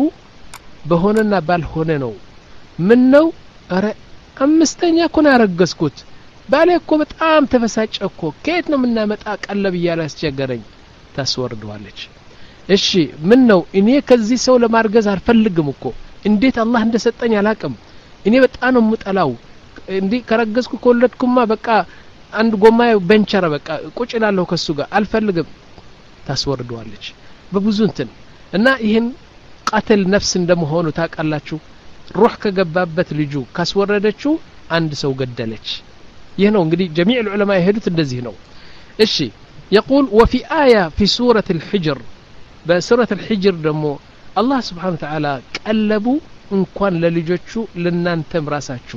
በሆነና ባልሆነ ነው ምን ነው አረ አምስተኛ ኮን ያረገዝኩት ባለ እኮ በጣም ተፈሳጨ እኮ ከየት ነው ምናመጣ ቀለብ ይያለ ያስቸገረኝ ታስወርደዋለች እሺ ምን ነው እኔ ከዚህ ሰው ለማርገዝ አልፈልግም እኮ እንዴት አላህ እንደሰጠኝ አላቅም እኔ በጣም ነው ምጠላው እንዴ ከረገዝኩ ከወለድኩማ በቃ አንድ ጎማዬ በንቸራ በቃ ቁጭ እላለሁ ከሱ ጋር አልፈልግም ታስወርደዋለች በብዙ እንትን እና ይሄን قتل ነፍስ እንደመሆኑ ታቃላችሁ ሩህ ከገባበት ልጁ ካስወረደችው አንድ ሰው ገደለች ይሄ ነው እንግዲህ جميع العلماء يهدوا እንደዚህ ነው እሺ يقول وفي آية في سورة الحجر بسورة الحجر دمو الله سبحانه وتعالى قلبوا እንኳን ለልጆቹ ለናንተም ራሳችሁ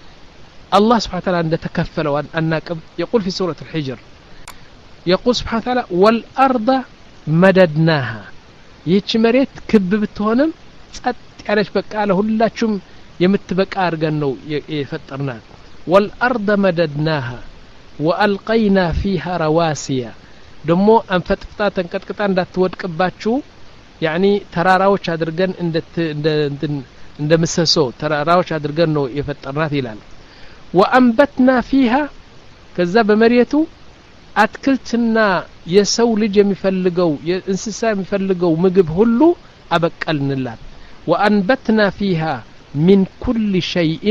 الله سبحانه وتعالى عند تكفلوا الناقب يقول في سورة الحجر يقول سبحانه وتعالى والأرض مددناها ይህች መሬት ክብ ብትሆንም ጸጥ ያለች በቃ ለሁላችሁም የምትበቃ አርገን ነው የፈጠርናት والأرض مددناها وألقينا فيها رواسي ደሞ አንፈጥፍታ ተንቀጥቅጣ እንዳትወድቅባችሁ يعني ተራራዎች አድርገን እንደ እንደ እንደ ምሰሶ ተራራዎች አድርገን ነው የፈጠርናት ይላል وأنبتنا فيها ከዛ በመሬቱ አትክልትና የሰው ልጅ የሚፈልገው የእንስሳ የሚፈልገው ምግብ ሁሉ አበቀልንላት وأنبتنا فيها من كل شيء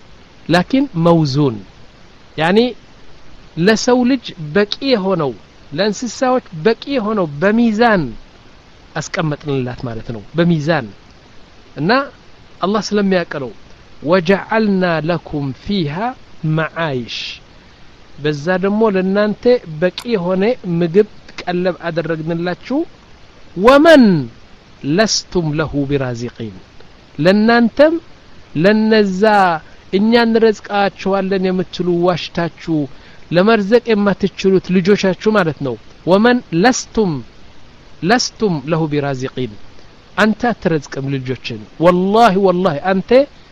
لكن موزون يعني ለሰው ልጅ በቂ ሆነው ለእንስሳዎች በቂ ሆነው በሚዛን አስቀመጥንላት ማለት ነው በሚዛን እና አላህ ስለሚያቀለው وجعلنا لكم فيها معايش በዛ ደሞ ለናንተ በቂ ሆነ ምግብ ቀለብ አደረግንላችሁ ومن لستم له برازقين ለናንተም ለነዛ እኛን ረዝቃችኋለን የምትሉ ዋሽታችሁ ለመርዘቅ የማትችሉት ልጆቻችሁ ማለት ነው ومن لستم لستم له برازقين አንተ አትረዝቅም ልጆችን والله والله አንተ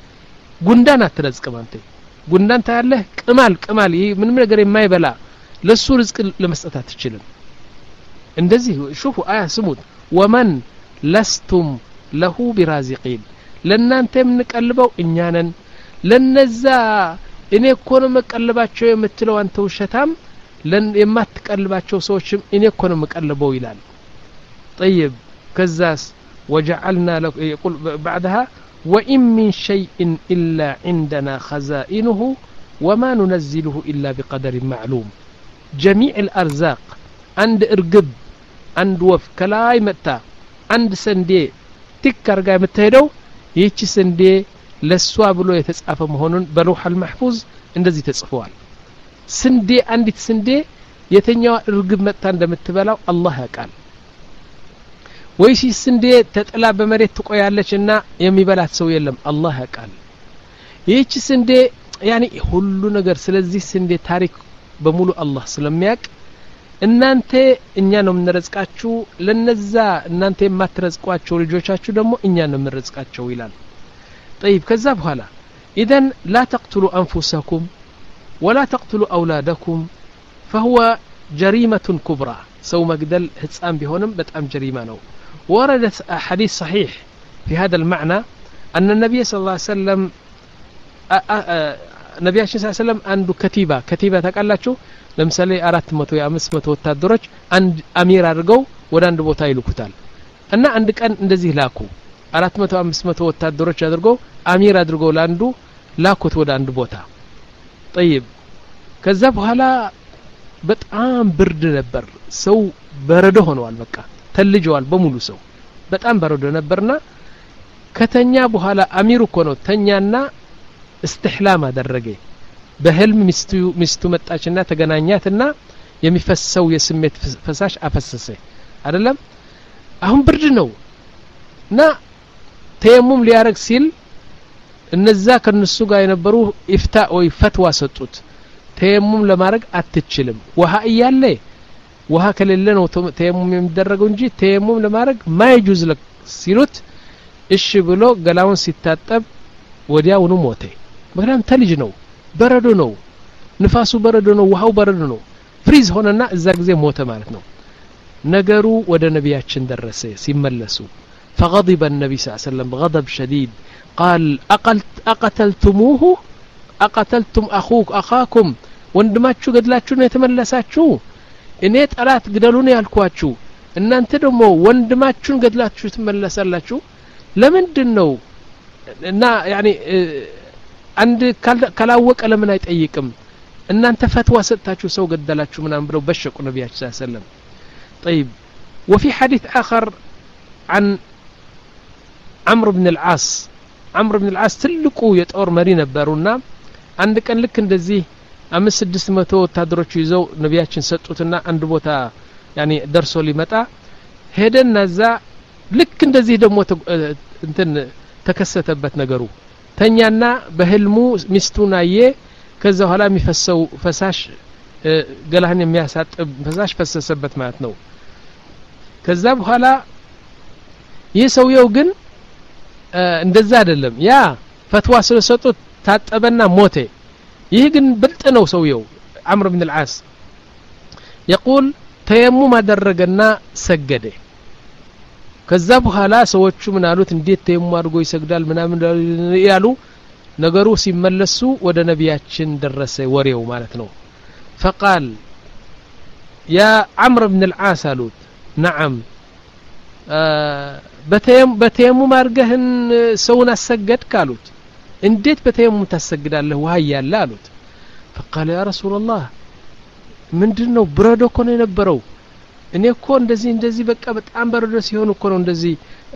ጉንዳን አትረዝቅም አንተ ጉንዳን ታያለህ ቅማል ቅማል ይሄ ምንም ነገር የማይበላ ለሱ ርዝቅ ለመስጠት አትችልም እንደዚህ ሹፉ አያ ስሙት ومن لستم له برازقين ለናንተ የምንቀልበው እኛ ነን ለነዛ እኔ እኮ ነው መቀልባቸው የምትለው አንተ ውሸታም የማትቀልባቸው ሰዎችም እኔ እኮ ነው መቀልበው ይላል طيب كزاس وجعلنا لك يقول بعدها وإن من شيء إلا عندنا خزائنه وما ننزله إلا بقدر معلوم جميع الأرزاق عند إرقب عند وف كلاي متى عند سندي تكر قاي متهدو يتش سندي ለሷ ብሎ የተጻፈ መሆኑን በለውህ المحفوظ እንደዚህ ተጽፏል ስንዴ አንዲት ስንዴ የተኛው እርግብ መጣ እንደምትበላው አላህ ያውቃል ወይስ ስንዴ ተጥላ በመሬት ትቆያለችና የሚበላት ሰው የለም አላህ ያውቃል ይህች ስንዴ ያኒ ሁሉ ነገር ስለዚህ ስንዴ ታሪክ በሙሉ አላህ ስለሚያውቅ እናንተ እኛ ነው የምንረዝቃችሁ ለነዛ እናንተ የማትረዝቋቸው ልጆቻችሁ ደግሞ እኛ ነው የምንረዝቃቸው ይላል طيب كذا بحالا إذن لا تقتلوا أنفسكم ولا تقتلوا أولادكم فهو جريمة كبرى سو مقدل هتسام بهونم بتأم جريمة نو وردت حديث صحيح في هذا المعنى أن النبي صلى الله عليه وسلم النبي صلى الله عليه وسلم عنده كتيبة كتيبة تقال شو لمثالي أرات متو يا أمس متو تدرج عند أمير أرجو ودان دبوتا يلوكتال أنا عندك أن እንደዚህ ላኩ አራት መቶ አምስት መቶ ወታደሮች አድርገው አሚር አድርገው ላንዱ ላኩት ወደ አንድ ቦታ طيب ከዛ በኋላ በጣም ብርድ ነበር ሰው በረዶ ሆነዋል በቃ ተልጀዋል በሙሉ ሰው በጣም በረዶ ነበርና ከተኛ በኋላ አሚሩ እኮ ነው ተኛና استحلام አደረገ በህልም ሚስቱ ሚስቱ መጣችና ተገናኛትና የሚፈሰው የስሜት ፈሳሽ አፈሰሰ አይደለም አሁን ብርድ ነው ና ተየሙም ሊያረግ ሲል እነዛ ከነሱ ጋር የነበሩ ኢፍታ ወይ ፈትዋ ሰጡት ተየሙም ለማረግ አትችልም ውሃ እያለ ውሃ ከሌለ ነው ተየሙም የሚደረገው እንጂ ተየሙም ለማረግ ማይጁዝ ለክ ሲሉት እሺ ብሎ ገላውን ሲታጠብ ወዲያውኑ ሞተ ምክንያቱም ተልጅ ነው በረዶ ነው ንፋሱ በረዶ ነው ውሃው በረዶ ነው ፍሪዝ ሆነና እዛ ጊዜ ሞተ ማለት ነው ነገሩ ወደ ነቢያችን ደረሰ ሲመለሱ فغضب النبي صلى الله عليه وسلم غضب شديد قال أقلت أقتلتموه أقتلتم أخوك أخاكم وندماتشو قدلاتشو نيتملساتشو إني طلعت قدلوني ያልኳችሁ እናንተ ደግሞ ወንድማችሁን ገድላችሁ ትመለሳላችሁ ለምንድን ነው እና يعني አንድ ካላወቀ ለምን አይጠይቅም እናንተ ፈትዋ ሰጣችሁ ሰው ገደላችሁ ምናምን ብለው በሸቁ ነብያችን ሰለላሁ ዐለይሂ ወሰለም طيب وفي حديث آخر عن عمرو بن العاص عمرو بن العاص ትልቁ የጦር መሪ ነበሩና አንድ ቀን ልክ እንደዚህ አምስት ስድስት መቶ ወታደሮች ይዘው ነብያችን ሰጡትና አንድ ቦታ يعني ደርሶ ሊመጣ ሄደና ዛ ልክ እንደዚህ ደግሞ እንትን ተከሰተበት ነገሩ ተኛና በህልሙ ሚስቱን አየ ከዛ ኋላ የሚፈሰው ፈሳሽ ገላህን የሚያሳጥብ ፈሳሽ ፈሰሰበት ማለት ነው ከዛ በኋላ ይሰውየው ግን እንደዛ አይደለም ያ ፈትዋ ስለሰጡት ታጠበና ሞተ ይህ ግን ብልጥ ነው ሰውየው عمرو بن العاص يقول تيمم አደረገና ሰገደ ከዛ በኋላ ሰዎቹ ምን አሉት እንዴት ተየሙም አድርጎ ይሰግዳል ምናምን ያሉ ነገሩ ሲመለሱ ወደ ነብያችን ደረሰ ወሬው ማለት ነው فقال يا عمرو بن العاص አሉት نعم በተየም በተየሙም አድርገህን ሰውን አሰገድ ካሉት እንዴት በተየሙም ታሰግዳለህ ውሃ ያለ አሉት فقال يا رسول الله ምንድነው ብረዶ እኮ ነው የነበረው እኔ እኮ እንደዚህ እንደዚህ በቃ በጣም በረዶ ሲሆን እኮ ነው እንደዚህ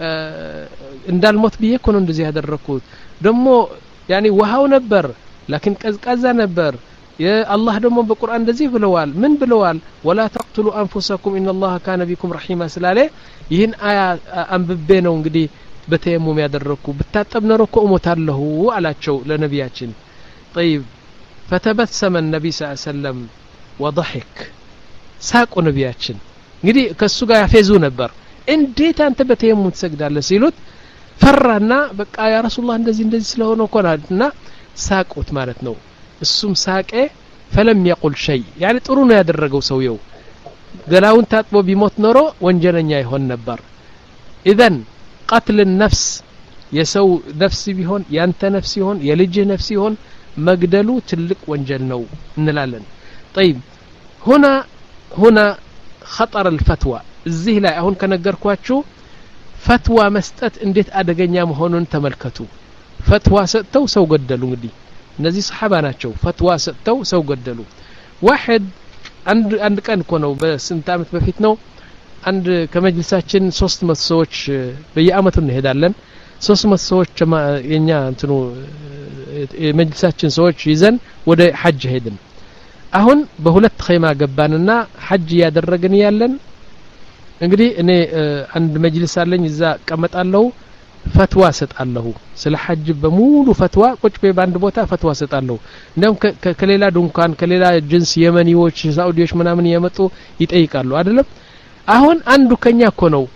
እንዳልሞት ብዬ እኮ ነው እንደዚህ ያደረኩት ደሞ ያኒ ውሃው ነበር لكن ቀዝቃዛ ነበር የአላህ ደሞ በቁርአን እንደዚህ ብለዋል ምን ብለዋል ولا تقتلوا انفسكم ان الله كان بكم رحيما ስላለ ይህን አያ አንብቤ ነው እንግዲህ በተየሙም ያደረኩ ብታጠብ ነው እኮ እሞታለሁ አላቸው ለነብያችን طيب فتبسم النبي صلى الله عليه وسلم وضحك ሳቁ ነብያችን እንግዲህ ከሱ ጋር ያፈዙ ነበር እንዴት አንተ በተየሙም ትሰግዳለህ ሲሉት ፈራና በቃ ያ ረሱላህ እንደዚህ እንደዚህ ስለሆነ እኮ ናልና ሳቁት ማለት ነው እሱም ሳቀ فلم يقل شيء يعني ጥሩ ነው ያደረገው ሰውየው ገላውን ታጥቦ ቢሞት ኖሮ ወንጀለኛ ይሆን ነበር اذن قتل النفس የሰው ነፍስ ቢሆን ያንተ ነፍስ ይሆን የልጅ ነፍስ ይሆን መግደሉ ትልቅ ወንጀል ነው እንላለን طيب هنا هنا خطر الفتوى እዚህ ላይ አሁን ከነገርኳችሁ ፈትዋ መስጠት እንዴት አደገኛ መሆኑን ተመልከቱ ፈትዋ ሰጥተው ሰው ገደሉ እንግዲህ እነዚህ ሰሃባ ናቸው ፈትዋ ሰጥተው ሰው ገደሉ واحد አንድ አንድ ቀን እኮ ነው በስንት አመት በፊት ነው አንድ ከመጅልሳችን ሶስት መቶ ሰዎች በየአመቱ እንሄዳለን ሶስት መቶ ሰዎች የኛ እንትኑ የመጅልሳችን ሰዎች ይዘን ወደ ሐጅ ሄድን አሁን በሁለት ኸይማ ገባንና ሐጅ ያደረግን ያለን እንግዲህ እኔ አንድ መጅልስ አለኝ እዛ ቀመጣለሁ ፈትዋ ሰጣለሁ ስለ ሐጅ በሙሉ ፈትዋ ቁጭ በአንድ ቦታ ፈትዋ ሰጣለሁ እንደውም ከሌላ ዱንካን ከሌላ ጅንስ የመኒዎች ሳውዲዎች ምናምን የመጡ ይጠይቃሉ አይደለም አሁን አንዱ ከኛ እኮ ነው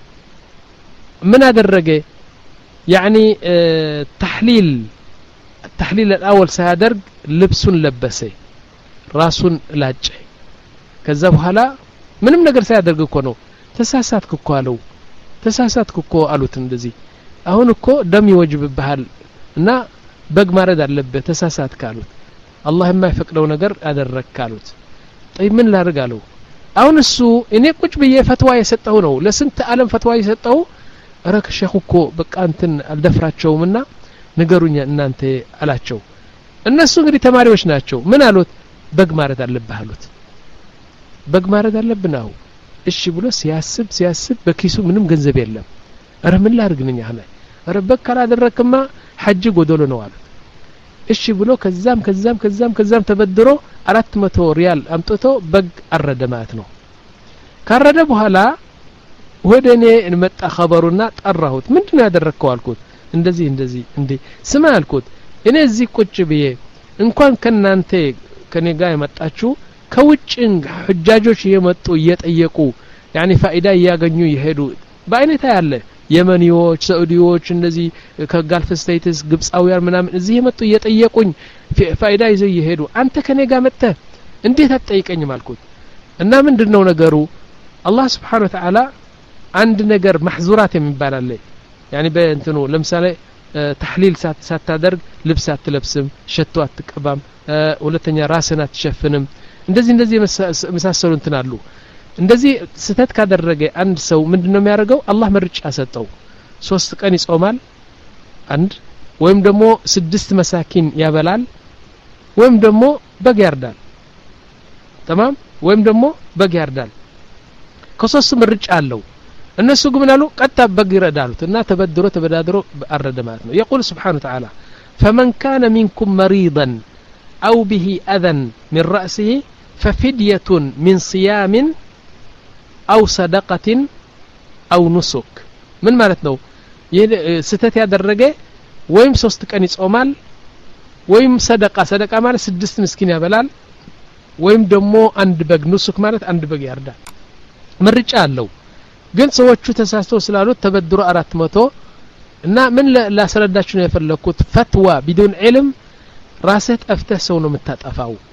ምን አደረገ يعني تحليل التحليل الاول ሳያደርግ ልብሱን ለበሰ ራሱን ላጨ ከዛ በኋላ ምንም ነገር ሳያደርግ እኮ ነው ተሳሳትኩ እኮ አለው ተሳሳትኩ እኮ አሉት እንደዚህ አሁን እኮ ደም ይወጅብብሃል እና በግ ማረድ አለበት ተሳሳት ካሉት አላህ የማይፈቅደው ነገር አደረክ ካሉት طيب ምን ላድርግ አለው አሁን እሱ እኔ ቁጭ ብዬ ፈትዋ የሰጠው ነው ለስንት ዓለም ፈትዋ የሰጠው አረክ ሼኹ እኮ በቃ እንትን አልደፍራቸውምና ንገሩኛ እናንተ አላቸው እነሱ እንግዲህ ተማሪዎች ናቸው ምን አሉት በግ ማረድ አለብህ አሉት በግ ማረድ አለብናው እሺ ብሎ ሲያስብ ሲያስብ በኪሱ ምንም ገንዘብ የለም አረ ምን ላርግልኝ አለ አረ በግ ካላደረክማ ሐጅ ጎዶሎ ነው አሉት እሺ ብሎ ከዛም ከዛም ከዛም ከዛም ተበድሮ አራት መቶ ሪያል አምጥቶ በግ አረደ ማለት ነው ካረደ በኋላ ወደኔ እንመጣ ኸበሩና ጠራሁት ምንድነው ያደረከው አልኩት እንደዚህ እንደዚህ እንዴ ስማ አልኩት እኔ እዚህ ቁጭ ብዬ እንኳን ከናንተ ከኔ ጋር የመጣችሁ ከውጭን ሁጃጆች የመጡ እየጠየቁ يعني ፋይዳ ያገኙ ይሄዱ በአይነታ ያለ የመኒዎች ሳኡዲዎች እንደዚህ ከጋልፍ ስቴትስ ግብጻውያን ምናምን እዚህ የመጡ እየጠየቁኝ ፋይዳ ይዘው ይሄዱ አንተ ከኔ ጋር መጣ እንዴት አትጠይቀኝም አልኩት እና ምንድነው ነገሩ አላህ Subhanahu Wa Ta'ala አንድ ነገር محظورات የሚባል አለ يعني በእንትኑ ለምሳሌ ተህሊል ሳታደርግ ልብስ አትለብስም ሸቶ አትቀባም ሁለተኛ ራስን አትሸፍንም እንደዚህ እንደዚህ መሳሰሉ እንትን አሉ እንደዚህ ስተት ካደረገ አንድ ሰው ምንድነው የሚያደርገው አላህ ምርጫ ሰጠው ሶስት ቀን ይጾማል አንድ ወይም ደግሞ ስድስት መሳኪን ያበላል ወይም ደግሞ በግ ያርዳል تمام ወይም ደግሞ በግ ያርዳል ከሶስት ምርጫ አለው እነሱ ግን አሉ ቀጣ በግ ይረዳሉትና ተበድሮ ተበዳድሮ አረደ ማለት ነው يقول سبحانه وتعالى فمن كان منكم مريضا أو به أذى من رأسه ففدية من صيام أو صدقة أو نسك من ማለት ነው ስተት ያደረገ ወይም ሶስት ቀን ይጾማል ወይም ሰደቃ ሰደቃ ማለት ስድስት ምስኪን ያበላል ወይም ደግሞ አንድ በግ ንሱክ ማለት አንድ በግ ያርዳል ምርጫ አለው ግን ሰዎቹ ተሳስተው ስላሉት ተበድሮ አራት መቶ እና ምን ላስረዳችሁ ነው የፈለኩት ፈትዋ بدون علم ራስህ ጠፍተህ ሰው ነው የምታጠፋው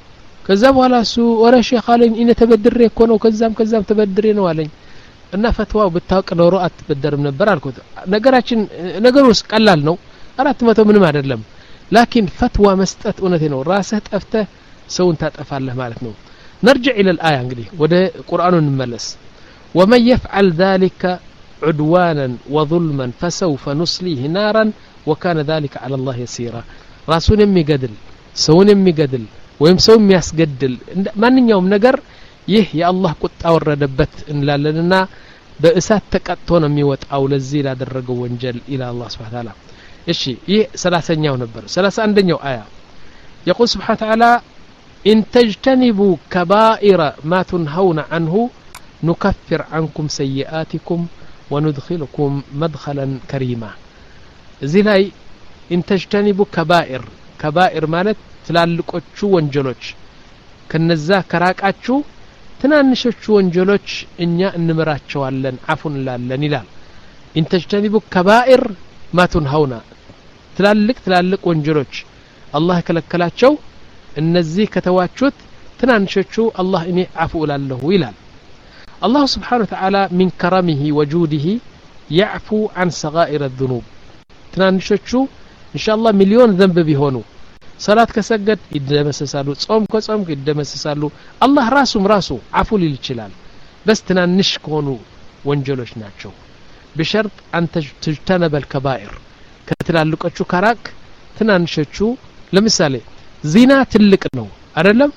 ከዛ በኋላ እሱ ወረ ሼክ አለኝ እኔ ተበድሬ እኮ ነው ከዛም ከዛም ተበድሬ ነው አለኝ እና ፈትዋው ብታውቅ ኖሮ አትበደርም ነበር አልኩት ነገራችን ነገሩስ ቀላል ነው አራት መቶ ምንም አይደለም ላኪን ፈትዋ መስጠት እውነቴ ነው ራስህ ጠፍተህ ሰውን ታጠፋለህ ማለት ነው نرجع الى الايه እንግዲህ ወደ ቁርአኑ እንመለስ ومن يفعل ذلك عدوانا وظلما فسوف نصليه نارا وكان ذلك على الله يسيرا ራሱን የሚገድል ሰውን የሚገድል ወይም ሰው የሚያስገድል ማንኛውም ነገር ይህ የአላህ ቁጣ ወረደበት እንላለንና በእሳት ተቀጥቶ ነው የሚወጣው ለዚህ ላደረገው ወንጀል ኢላ አላህ Subhanahu Wa Ta'ala እሺ ይህ ሰላሳኛው ነበር ሰላሳ አንደኛው አያ يقول سبحانه وتعالى إن تجتنبوا كبائر ما تنهون عنه نكفر عنكم سيئاتكم وندخلكم مدخلا كريما زي لاي إن تجتنبوا كبائر كبائر ማለት ትላልቆቹ ወንጀሎች ከነዛ ከራቃቹ ትናንሾቹ ወንጀሎች እኛ እንምራቸዋለን አፉን ላለን ይላል إن تجتنبوا كبائر ما تنهون ትላልቅ ትላልቅ ወንጀሎች አላህ ከለከላቸው እነዚህ ከተዋቹት ትናንሾቹ አላህ እኔ አፉ ላለሁ ይላል الله سبحانه وتعالى من كرمه وجوده يعفو عن صغائر الذنوب ትናንሾቹ إن شاء الله مليون ذنب ቢሆኑ ሰላት ከሰገድ ይደመሰሳሉ ጾም ከጾም ይደመሰሳሉ አላህ ራሱም ራሱ አፉ ሊል ይችላል በስ ትናንሽ ከሆኑ ወንጀሎች ናቸው بشرط أن تجتنب الكبائر ከትላልቆቹ ከራቅ ትናንሾቹ ለምሳሌ ዚና ትልቅ ነው አይደለም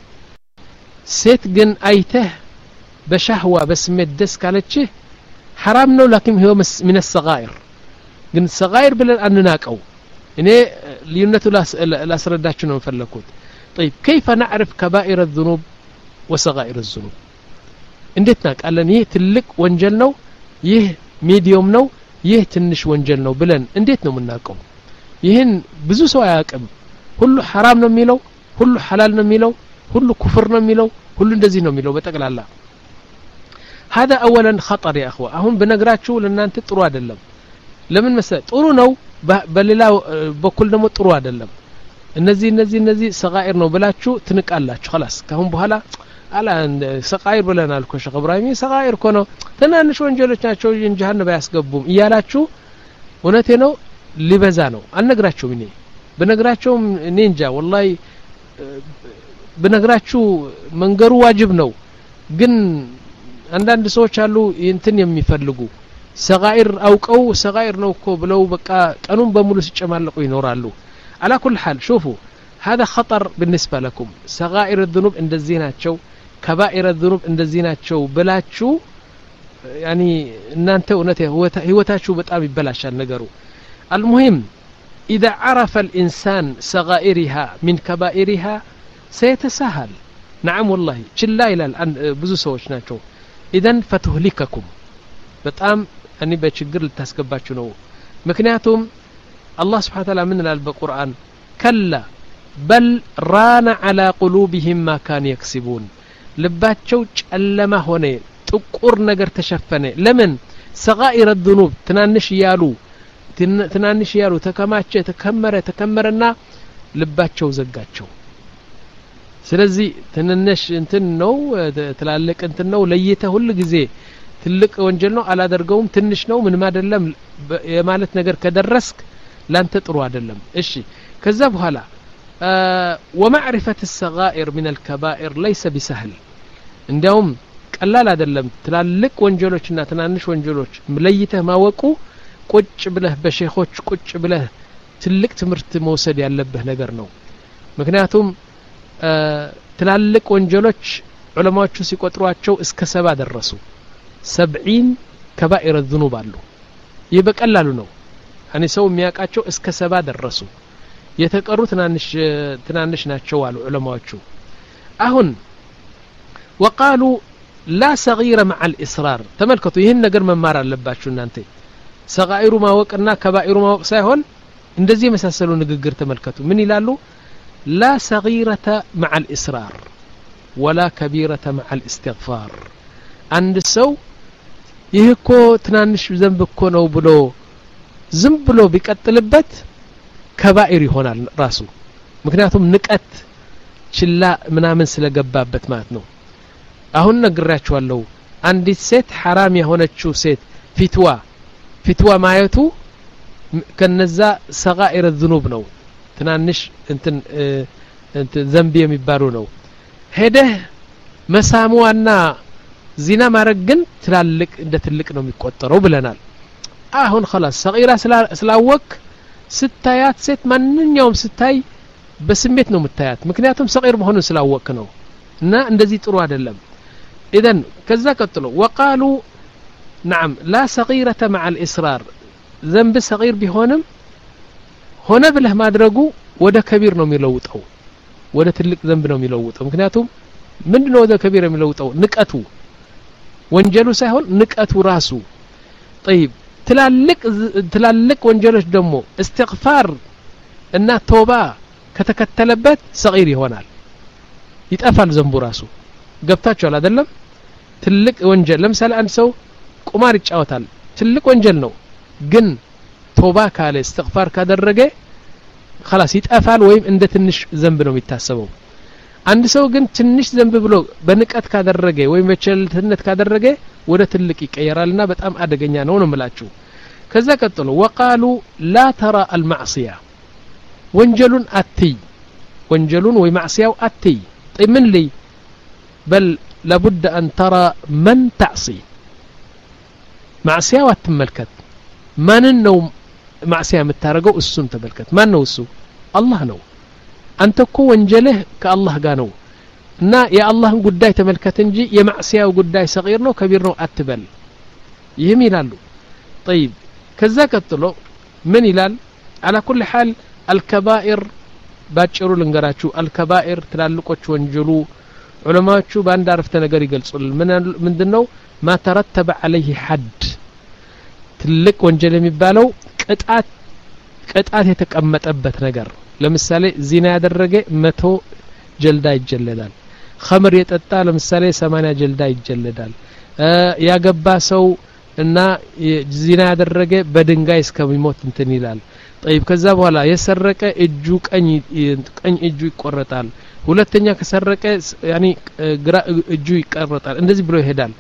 ሴት ግን አይተህ በሻህዋ በስሜት ደስ ካለችህ حرام ነው لكن هو من الصغائر ግን صغائر ብለን አንናቀው እኔ ልዩነቱ ላስረዳችሁ ነው ፈለኩት طيب كيف نعرف كبائر الذنوب وصغائر الذنوب እንዴት ናቃለን ይህ ትልቅ ወንጀል ነው ይህ ሚዲየም ነው ይህ ትንሽ ወንጀል ነው ብለን እንዴት ነው የምናቀው ይህን ብዙ ሰው አያውቅም ሁሉ حرام ነው የሚለው ሁሉ حلال ነው የሚለው ሁሉ ኩፍር ነው የሚለው ሁሉ እንደዚህ ነው የሚለው በጠቅላላ هذا اولا خطر يا اخوه አሁን በነግራችሁ ለእናንተ ጥሩ አይደለም ለምን መሰለ ጥሩ ነው በሌላ በኩል ደግሞ ጥሩ አይደለም እነዚህ እነዚህ እነዚህ ሰጋኢር ነው ብላችሁ ትንቃላችሁ خلاص ካሁን በኋላ አላ ሰጋኢር ብለናል እኮ ሸኽ ኢብራሂም ሰጋኢር እኮ ነው ትናንሽ ወንጀሎች ናቸው ጀሃነም ያስገቡም እያላችሁ እውነቴ ነው ሊበዛ ነው አልነግራችሁም እኔ በነግራችሁ እኔ እንጃ والله በነግራችሁ መንገሩ ዋጅብ ነው ግን አንዳንድ ሰዎች አሉ እንትን የሚፈልጉ ሰጋኢር አውቀው ሰጋኢር ነው እኮ ብለው በቃ ቀኑን በሙሉ ሲጨማለቁ ይኖራሉ على كل حال شوفوا هذا خطر بالنسبه لكم صغائر الذنوب እንደዚህ ናቸው كبائر الذنوب እንደዚህ ናቸው ብላችሁ يعني እናንተ እውነት ህይወታችሁ በጣም ይበላሻል ነገሩ المهم اذا عرف الانسان صغائرها من كبائرها سيتساهل نعم والله ችላ ይላል ብዙ ሰዎች ናቸው اذا فتهلككم በጣም እኔ በችግር ልታስገባችሁ ነው ምክንያቱም الله سبحانه وتعالى من القرآن كلا بل ران على قلوبهم ما كان يكسبون ልባቸው ጨለማ ሆነ ጥቁር ነገር ተሸፈነ ለምን صغائر الذنوب ትናንሽ ያሉ ትናንሽ ያሉ ተከማቸ ተከመረ ተከመረና ልባቸው ዘጋቸው ስለዚህ ትንንሽ እንትን ነው ትላልቅ እንትን ነው ለይተ ሁሉ ጊዜ ትልቅ ወንጀል ነው አላደርገውም ትንሽ ነው ምንም አይደለም የማለት ነገር ከደረስክ ላንተ ጥሩ አይደለም እሺ ከዛ በኋላ ومعرفة الصغائر من الكبائر ليس بسهل እንዲያውም ቀላል አይደለም ትላልቅ ወንጀሎችና ትናንሽ ወንጀሎች ለይተህ ማወቁ ቁጭ ብለህ በሼኾች ቁጭ ብለህ ትልቅ ትምህርት መውሰድ ያለብህ ነገር ነው ምክንያቱም ትላልቅ ወንጀሎች ዑለማዎቹ ሲቆጥሯቸው እስከ ሰባ ደረሱ ሰብዒን ከባኢር الذنوب አሉ ይህ በቀላሉ ነው እኔ ሰው የሚያቃቸው እስከ ሰባ ደረሱ የተቀሩ ትናንሽ ትናንሽ ናቸው አሉ ዑለማዎቹ አሁን وقالوا لا صغير مع الإصرار ተመልከቱ ይሄን ነገር መማር አለባችሁ እናንተ ሰጋኢሩ ማወቅና ከባኢሩ ማወቅ ሳይሆን እንደዚህ መሳሰሉ ንግግር ተመልከቱ ምን ይላሉ لا صغيرة مع الإصرار ولا كبيرة مع الاستغفار عند ሰው ይህ እኮ ትናንሽ ዘንብ እኮ ነው ብሎ ዝም ብሎ ቢቀጥልበት ከባኢር ይሆናል ራሱ ምክንያቱም ንቀት ችላ ምናምን ስለገባበት ማለት ነው አሁን ነግራችኋለሁ አንዲት ሴት حرام የሆነችው ሴት ፊትዋ ፊትዋ ማየቱ ከነዛ ሰጋኢር الذنوب ነው ትናንሽ እንትን እንትን ዘንብ የሚባሉ ነው ሄደህ መሳሙዋና ዚና ማረግ ግን ትላልቅ እንደ ትልቅ ነው የሚቆጠረው ብለናል አሁን خلاص ሰጊራ ስላወቅ ስታያት ሴት ማንኛውም ስታይ በስሜት ነው የምታያት ምክንያቱም ሰጊር መሆኑን ስላወቅ ነው እና እንደዚህ ጥሩ አይደለም اذا كذا قتلوا وقالوا نعم لا صغيرة مع الإصرار ذنب صغير بهونم هنا بله ما درجو وده كبير ነው የሚለውጠው ወደ ትልቅ ذنب ነው የሚለውጠው ምክንያቱም ምንድነው ወደ كبير የሚለውጠው ንቀቱ ወንጀሉ ሳይሆን ንቀቱ ራሱ طيب ትላልቅ ትላልቅ ወንጀሎች ደግሞ استغفار እና ተውባ ከተከተለበት صغير ይሆናል ይጠፋል ذنቡ ራሱ ገብታችኋል አይደለም ትልቅ ወንጀል ለምሳሌ አንድ ሰው ቁማር ይጫወታል ትልቅ ወንጀል ነው ግን ተውባ ካለ استغفار ካደረገ خلاص ይጠፋል ወይም እንደ ትንሽ ذنب ነው የሚታሰበው አንድ ሰው ግን ትንሽ ذنب ብሎ በንቀት ካደረገ ወይም በቸልተነት ካደረገ ወደ ትልቅ ይቀየራልና በጣም አደገኛ ነው ነው የምላችሁ ከዛ ቀጥሎ وقالوا لا ترى المعصيه ወንጀሉን አትይ ወንጀሉን ወይ ማዕሲያው አትይ ምን لي بل لابد أن ترى من تعصي معصية واتملكت من النوم معصية متارجو السن تملكت من نو السو الله نو أنت كو وانجله كالله قانو نا يا الله قداي تملكت انجي يا معصية وقداي صغير نو كبير نو أتبل يميل له طيب كذا قتلو من يلال على كل حال الكبائر باچرو لنگراچو الكبائر تلالقوچ وانجلو علماء باند عرفت ነገር ይገልጹል ምን ምንድነው ما ترتب عليه حد ትልቅ ወንጀል የሚባለው ቅጣት ቅጣት የተቀመጠበት ነገር ለምሳሌ ዚና ያደረገ መቶ ጀልዳ ይጀለዳል خمر የጠጣ ለምሳሌ ሰማንያ ጀልዳ ይጀለዳል ያገባ ሰው እና ዚና ያደረገ በድንጋይ እስከሚሞት እንትን ይላል طيب ከዛ በኋላ የሰረቀ እጁ ቀኝ ቀኝ እጁ ይቆረጣል ሁለተኛ ከሰረቀ يعني ግራ እጁ ይቆረጣል እንደዚህ ብሎ ይሄዳል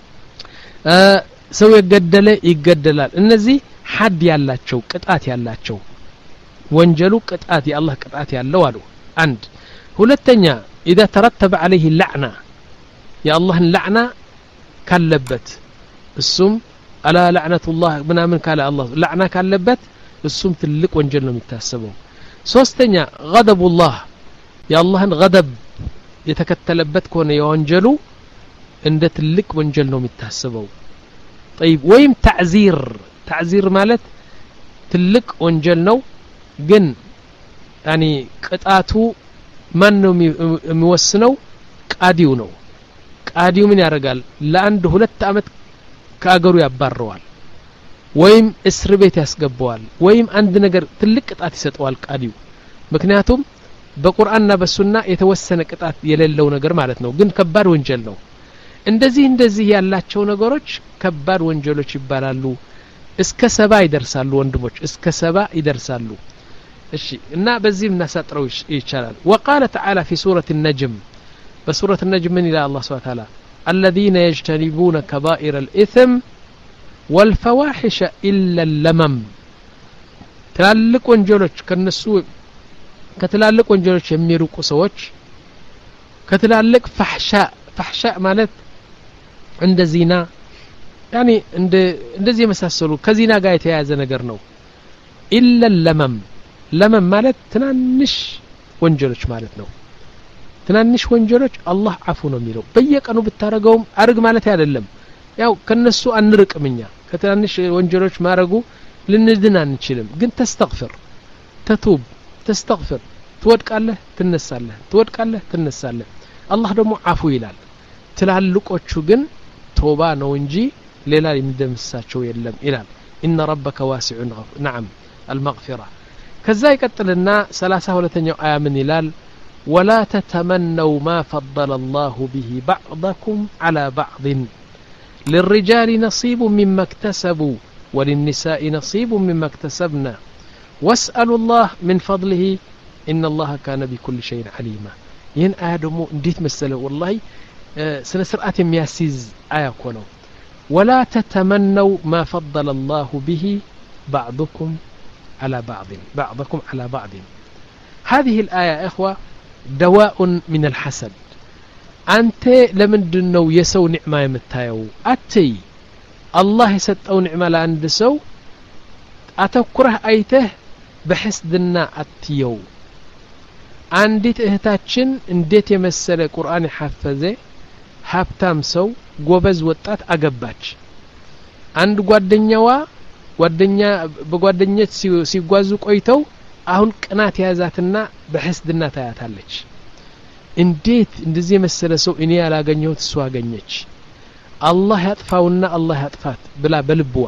ሰው የገደለ ይገደላል እነዚህ ሐድ ያላቸው ቅጣት ያላቸው ወንጀሉ ቅጣት የአላህ ቅጣት ያለው አሉ አንድ ሁለተኛ اذا ترتب عليه اللعنه يا الله اللعنه ካለበት እሱም على لعنه الله ምናምን ካለ አላህ لعنه ካለበት እሱም ትልቅ ወንጀል ነው የሚታሰበው ሶስተኛ غضب الله يا الله غضب የተከተለበት ከሆነ የወንጀሉ እንደ ትልቅ ወንጀል ነው የሚታሰበው طيب ወይም تعذير تعذير ማለት ትልቅ ወንጀል ነው ግን يعني ቅጣቱ ማን ነው የሚወስነው ቃዲው ነው ቃዲው ምን ያደርጋል ለአንድ ሁለት አመት ከአገሩ ያባረዋል ወይም እስር ቤት ያስገባዋል ወይም አንድ ነገር ትልቅ ቅጣት ይሰጠዋል ቃዲው ምክንያቱም በቁርአንና በሱና የተወሰነ ቅጣት የሌለው ነገር ማለት ነው ግን ከባድ ወንጀል ነው እንደዚህ እንደዚህ ያላቸው ነገሮች ከባድ ወንጀሎች ይባላሉ እስከ ሰባ ይደርሳሉ ወንድሞች እስከ ሰባ ይደርሳሉ እሺ እና በዚህም እናሳጥረው ይቻላል وقال تعالى في سورة النجم بسورة النجم من إلى الله سبحانه وتعالى الذين يجتنبون كبائر الإثم والفواحش إلا اللمم ትላልቅ ወንጀሎች ከነሱ ከትላልቅ ወንጀሎች የሚሩቁ ሰዎች ከትላልቅ ፈህሻ ፈህሻ ማለት እንደ ዚና يعني እንደ እንደዚህ የመሳሰሉ ከዚና ጋር የተያያዘ ነገር ነው إلا اللمم ለመም ማለት ትናንሽ ወንጀሎች ማለት ነው ትናንሽ ወንጀሎች አላህ አፉ ነው የሚለው በየቀኑ ብታረገውም አርግ ማለት አይደለም ያው ከነሱ አንርቅምኛ ከትናንሽ ወንጀሎች ማረጉ ልንድን አንችልም ግን ተስተግፍር ተቱብ ተስተግፍር ትወድቃለህ ትነሳለህ ትወድቃለህ ትነሳለህ አላህ ደግሞ አፉ ይላል ትላልቆቹ ግን ቶባ ነው እንጂ ሌላ የሚደምሳቸው የለም ይላል إن ربك واسع نعم المغفرة ከዛ ይቀጥልና ሰላሳ ሁለተኛው አያ ምን ይላል ولا تتمنوا ما فضل الله به بعضكم على بعض للرجال نصيب مما اكتسبوا وللنساء نصيب مما اكتسبنا واسألوا الله من فضله إن الله كان بكل شيء عليما ይህን አያ ደግሞ እንዴት መሰለ ወላሂ ስነ ስርዓት የሚያስይዝ አያ እኮ ነው ولا تتمنوا ما فضل الله به بعضكم على بعض بعضكم على بعض هذه الآية إخوة دواء من الحسد أنت لمن دنو يسو نعمة يمتايو أتي الله يسطو نعمة لعند سو أتكره أيته بحسدنا أتيو عندي እህታችን እንዴት የመሰለ ቁርአን ሐፈዘ ሀብታም ሰው ጎበዝ ወጣት አገባች አንድ ጓደኛዋ ጓደኛ በጓደኘት ሲጓዙ ቆይተው አሁን ቅናት ያዛትና በህስድና ታያታለች እንዴት እንደዚህ የመሰለ ሰው እኔ ያላገኘሁት እሱ አገኘች አላህ ያጥፋውና አላህ ያጥፋት ብላ በልብዋ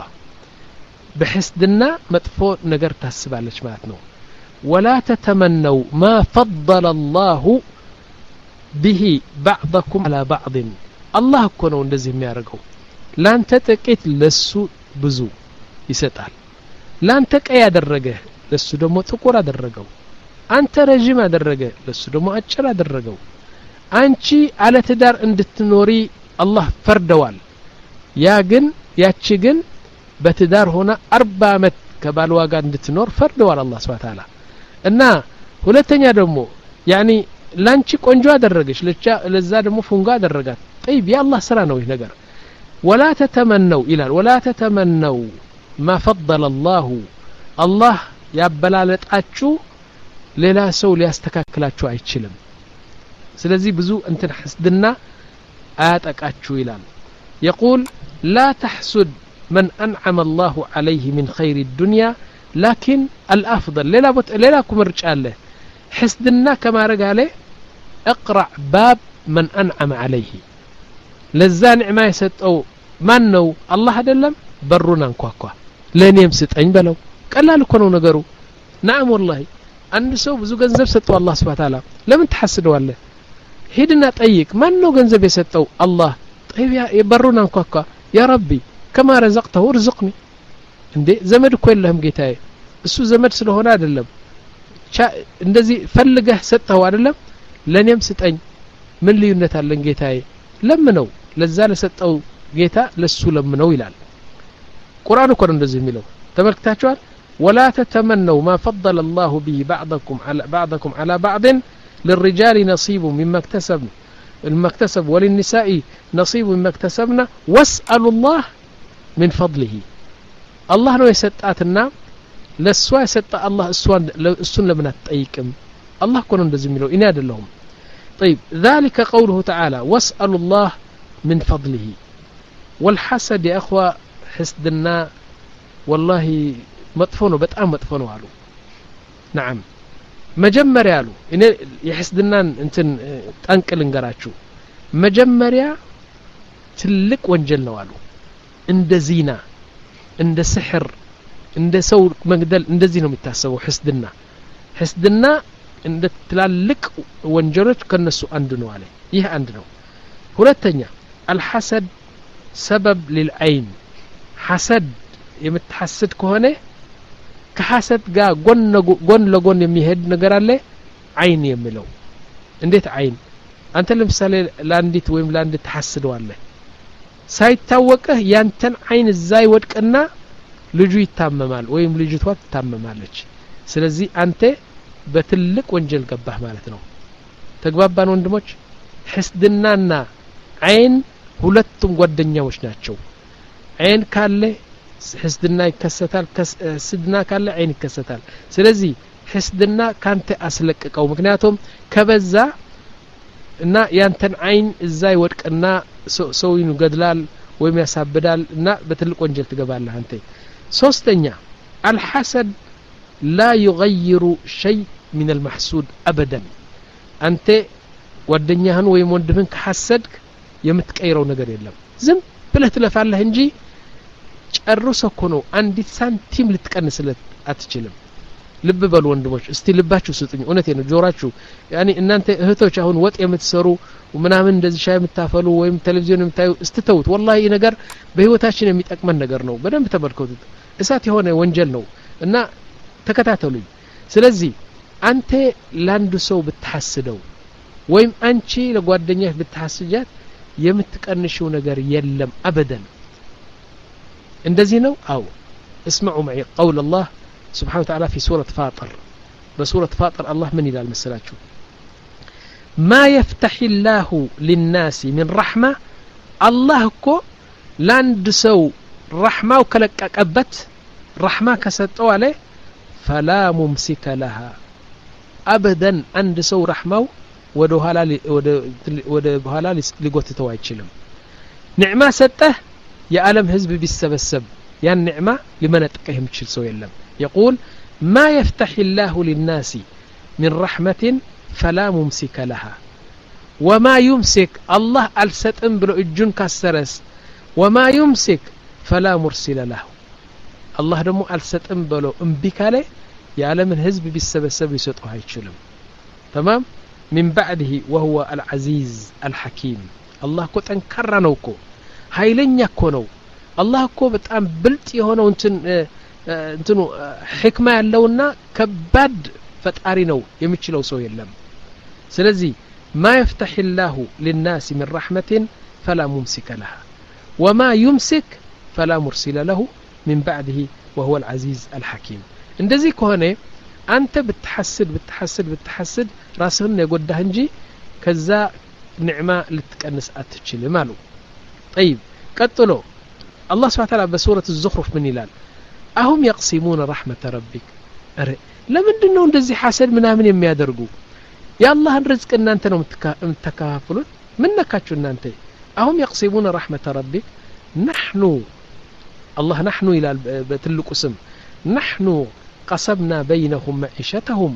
በህስድና መጥፎ ነገር ታስባለች ማለት ነው ولا تتمنوا ما فضل الله به بعضكم على بعض الله እኮ ነው እንደዚህ የሚያደርገው ላንተ ጥቂት ለሱ ብዙ ይሰጣል ላንተ ቀይ ያደረገ ለሱ ደግሞ ጥቁር አደረገው አንተ ረጅም አደረገ ለሱ ደግሞ አጭር አደረገው አንቺ አለ ትዳር እንድትኖሪ አላህ ፈርደዋል ያ ግን ያቺ ግን በትዳር ሆና አርባ አመት ከባልዋ ጋር እንድትኖር ፈርደዋል አላህ Subhanahu Ta'ala እና ሁለተኛ ደግሞ ያኒ ላንቺ ቆንጆ አደረገሽ ለዛ ደግሞ ፉንጋ አደረጋት طيب يا الله ስራ ነው ይሄ ነገር ولا تتمنوا الى ولا تتمنوا ما فضل الله الله ያበላለጣችሁ ሌላ ሰው ሊያስተካክላችሁ አይችልም ስለዚህ ብዙ እንትን حسدና አያጠቃችሁ ይላል يقول لا تحسد من انعم الله عليه من خير الدنيا لكن الافضل لا بت لا كمرج الله حسدنا كما رجاله اقرع باب من انعم عليه لذا نعمه يسطو ማን ነው አላህ አይደለም በሩን አንኳኳ ለኔም ስጠኝ በለው ቀላል እኮ ነው ነገሩ نعم والله አንድ ሰው ብዙ ገንዘብ ሰጠው አላህ Subhanahu Ta'ala ለምን ተሐስደዋለህ ሄድና ጠይቅ ማን ነው ገንዘብ የሰጠው አላህ طيب የበሩን አንኳኳ يا ربي كما رزقته ارزقني እንዴ ዘመድ እኮ የለህም ጌታዬ እሱ ዘመድ ስለሆነ አይደለም እንደዚህ ፈልገህ ሰጠው አይደለም ለኔም ስጠኝ ምን ልዩነት አለን ጌታዬ ለምነው ለዛ ለሰጠው ጌታ ለሱ ለምነው ይላል ቁርአን እኮ እንደዚህ የሚለው ተመልክታችኋል ولا تتمنوا ما فضل الله به بعضكم على بعضكم على بعض للرجال نصيب مما اكتسب مما اكتسب وللنساء نصيب مما اكتسبنا واسألوا الله من فضله الله ነው የሰጣትና ለሷ የሰጣ አላህ እሷን እሱን ለምን አትጠይቅም አላህ እኮ ነው እንደዚህ የሚለው እኔ አይደለሁም طيب ذلك قوله تعالى واسألوا الله من فضله والحسد يا اخوه حسدنا والله መጥፎ ነው በጣም መጥፎ ነው አሉ نعم መጀመሪያ አሉ እኔ የሕስድናን እንትን ጠንቅ ልንገራችሁ መጀመሪያ ትልቅ ወንጀል ነው አሉ እንደ ዚና እንደ ስሕር እንደ ሰው መግደል እንደዚህ ነው የሚታሰበው ሕስድና ሕስድና እንደ ትላልቅ ወንጀሎች ከነሱ አንዱ ነው አለ ይህ አንድ ነው ሁለተኛ الحسد سبب للعين حسد የምትሐስድ ከሆነ ከሐሰድ ጋር ጎን ጎን ለጎን የሚሄድ ነገር አለ አይን የሚለው እንዴት አይን አንተ ለምሳሌ ላንዲት ወይም ላንድ ተሐስደዋለህ ሳይታወቅህ ያንተን አይን እዛይ ወድቅና ልጁ ይታመማል ወይም ልጅቷ ትታመማለች ስለዚህ አንተ በትልቅ ወንጀል ገባህ ማለት ነው ተግባባን ወንድሞች ሕስድናና አይን ሁለቱም ጓደኛዎች ናቸው አይን ካለ ሕስድና ይከሰታል ሕስድና ካለ አይን ይከሰታል ስለዚህ ሕስድና ካንተ አስለቅቀው ምክንያቱም ከበዛ እና ያንተን አይን እዛይ ወድቅና ሰው ይገድላል ወይም ያሳብዳል እና በትልቅ ወንጀል ትገባለህ አንተ ሶስተኛ الحسد لا يغير شيء من المحسود ابدا አንተ ጓደኛህን ወይም ወንድምህን ከሐሰድክ የምትቀይረው ነገር የለም ዝም ብለህ ትለፋለህ እንጂ ጨርሶ እኮ ነው አንዲት ሳንቲም ልትቀንስለት አትችልም ልብ በሉ ወንድሞች እስቲ ልባችሁ ስጡኝ እውነቴ ነው ጆራችሁ ያኒ እናንተ እህቶች አሁን ወጥ የምትሰሩ ምናምን እንደዚህ ሻይ የምታፈሉ ወይም ቴሌቪዥን የምታዩ እስትተውት ወላሂ ነገር በህይወታችን የሚጠቅመን ነገር ነው በደንብ ተመልከቱት እሳት የሆነ ወንጀል ነው እና ተከታተሉኝ ስለዚህ አንተ ላንዱ ሰው ብትሐስደው ወይም አንቺ ለጓደኛሽ ብትሐስጃት የምትቀንሽው ነገር የለም አበደን እንደዚህ ነው አው اسمعوا معي قول الله سبحانه وتعالى في سورة فاطر بسورة فاطر الله من إلى المسلاችሁ ما يفتح الله للناس من رحمة الله كو لاند سو رحمة وكلققبت رحمة كسطوا عليه فلا ممسك لها أبدا عند سو رحمة ወደ ኋላ ወደ በኋላ ሊጎትተው አይችልም ንዕማ ሰጠህ የዓለም ህዝብ ቢሰበሰብ ያን ንዕማ ሊመነጥቀህ የሚችል ሰው የለም يقول ما يفتح الله للناس من رحمة فلا ممسك لها وما يمسك الله الستم بلو اجن كسرس وما يمسك فلا مرسل له الله دمو الستم بلو امبكاله يعلم الحزب بالسبسب يسطو አይችልም تمام من بعده وهو العزيز الحكيم الله كو ጠንካራ ነው እኮ ኃይለኛ እኮ ነው الله እኮ በጣም ብልጥ የሆነው እንትን እንትኑ ህክማ ያለውና ከባድ ፈጣሪ ነው የሚችለው ሰው የለም ስለዚህ ما يفتح الله للناس من رحمة فلا ممسك لها وما يمسك فلا مرسل له من بعده وهو العزيز الحكيم እንደዚህ ከሆነ አንተ بتحسد بتحسد بتحسد راسህን የጎዳህ እንጂ ከዛ ንዕማ ልትቀንስ አትችልም አሉ طيب ቀጥሎ الله سبحانه وتعالى بسورة الزخرف من ይላል አሁን يقسمون رحمة ربك አረ ለምንድነው እንደዚህ ሐሰድ ምናምን የሚያደርጉ ያላህን ርዝቅ እናንተ ነው የምትካፈሉት ምን ነካችሁ እናንተ አሁን يقسمون رحمة ربك نحن الله نحن ይላል በትልቁ ስም نحن قسمنا بينهم معيشتهم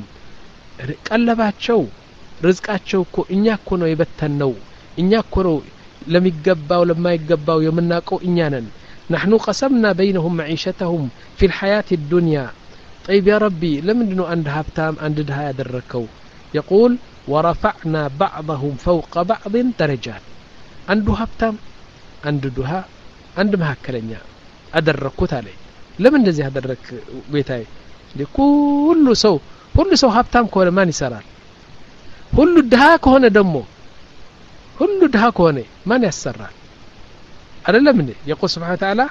ቀለባቸው ርዝቃቸው እኮ እኛ እኮ ነው የበተነው እኛ እኮ ነው ለሚገባው ለማይገባው የምናቀው እኛ ነን نحن قسمنا بينهم معيشتهم في الحياة الدنيا طيب يا ربي لمندنو عند هابتام عند دها يدركو يقول ورفعنا بعضهم فوق بعض درجات عنده هابتام عند دها عند مهكلنيا أدركوت عليه لمن እንደዚህ ያደረክ ቤታይ ለኩሉ ሰው ሁሉ ሰው ሀብታም ከሆነ ማን ይሰራል ሁሉ ድሃ ከሆነ ደግሞ ሁሉ ድሃ ከሆነ ማን ያሰራል አይደለም እንዴ يقول سبحانه وتعالى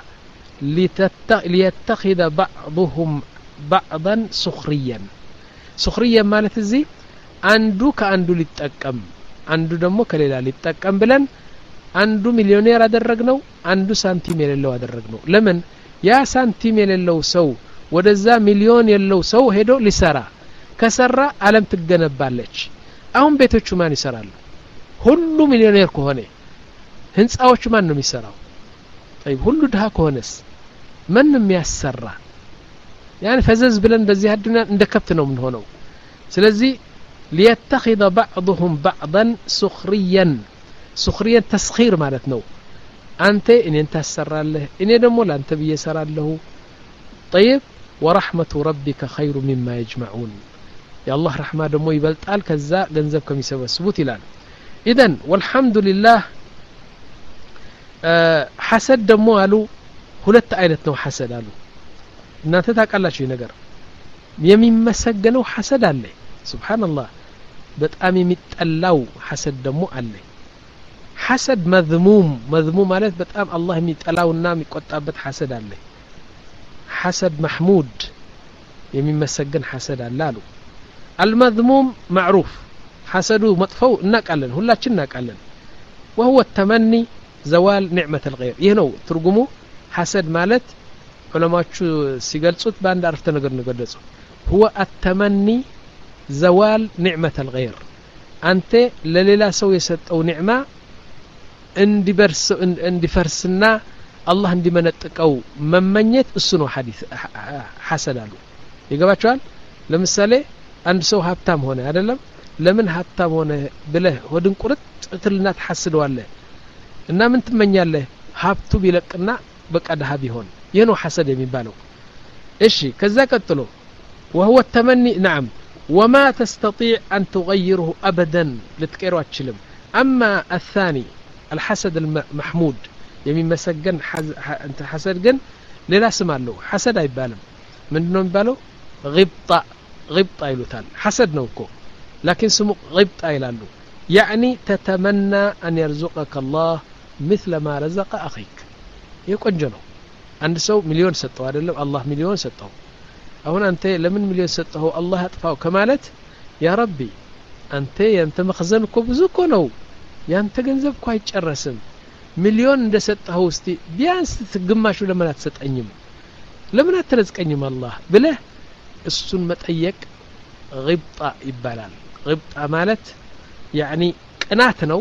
ليتخذ بعضهم بعضا سخريا سخريا ማለት እዚህ አንዱ ከአንዱ ሊጠቀም አንዱ ደግሞ ከሌላ ሊጠቀም ብለን አንዱ ሚሊዮኔር አደረግነው አንዱ ሳንቲም የሌለው አደረግነው ለምን ያ ሳንቲም የሌለው ሰው ወደዛ ሚሊዮን የለው ሰው ሄዶ ሊሰራ ከሰራ ዓለም ትገነባለች አሁን ቤቶቹ ማን ይሰራሉ ሁሉ ሚሊዮኔር ከሆነ ህንጻዎቹ ማን ነው የሚሰራው طيب ሁሉ ድሃ ከሆነስ ማን ነው የሚያሰራ يعني ፈዘዝ ብለን በዚህ አዱና እንደ ከብት ነው ምን ሆነው ስለዚህ ليتخذ بعضهم بعضا سخريا سخريا تسخير ማለት ነው አንተ እኔን ታሰራለህ እኔ ደግሞ ላንተ በየሰራለሁ طيب ورحمة ربك خير مما يجمعون يا الله رحمة دمو يبلطال كذا ገንዘብ ከሚሰበስቡት ይላል اذا والحمد لله حسد دمو አሉ ሁለት አይነት ነው حسد አሉ እናንተ ታውቃላችሁ ነገር የሚመሰገነው حسد አለ سبحان الله በጣም የሚጠላው حسد ደሞ አለ حسد مذموم مذموم ማለት በጣም አላህ የሚጠላውና የሚቆጣበት حسد አለ حسد محمود የሚመሰገን حسد አለ አሉ المذموم معروف حسدو مطفو እናቃለን ሁላችን እናቃለን وهو التمني زوال نعمة الغير ይሄ ነው ትርጉሙ حسد ማለት ዑለማዎቹ ሲገልጹት በአንድ አረፍተ ነገር ነው ገለጹ هو التمني زوال نعمة الغير አንተ ለሌላ ሰው የሰጠው ኒዕማ እንዲበርስ እንዲፈርስና አላህ እንዲመነጥቀው መመኘት እሱ ነው ሐዲስ حسد አሉ ይገባችኋል ለምሳሌ አንድ ሰው ሀብታም ሆነ አይደለም ለምን ሀብታም ሆነ ብለህ ወድን ቁርጥ ትልና ተሐስደዋለህ እና ምን ትመኛለህ ሀብቱ ቢለቅና በቃ ድሃ ቢሆን ይሄ ነው حسد የሚባለው እሺ ከዛ ቀጥሎ وهو التمني نعم وما تستطيع أن تغيره أبدا لتقيروا أتشلم أما الثاني الحسد المحمود يمين مسجن أنت حسد جن للا سمع له حسد يبالم من دون بالو غبطة غبطة يلوتال حسد نوكو لكن سمو غبطة يلالو يعني تتمنى أن يرزقك الله مثل ما رزق أخيك يكون جنو عند سو مليون ستة አይደለም الله مليون ستة አሁን አንተ ለምን ሚሊዮን ሰጠው አላህ ያጥፋው ከማለት ያ ረቢ አንተ ያንተ መخزን እኮ ብዙ እኮ ነው ያንተ ገንዘብ እኮ አይጨረስም ሚሊዮን እንደሰጠው እስቲ ቢያንስ ግማሹ ለምን አትሰጠኝም ለምን አትረዝቀኝም አላህ ብለህ እሱን መጠየቅ ግብጣ ይባላል ግብጣ ማለት يعني ቅናት ነው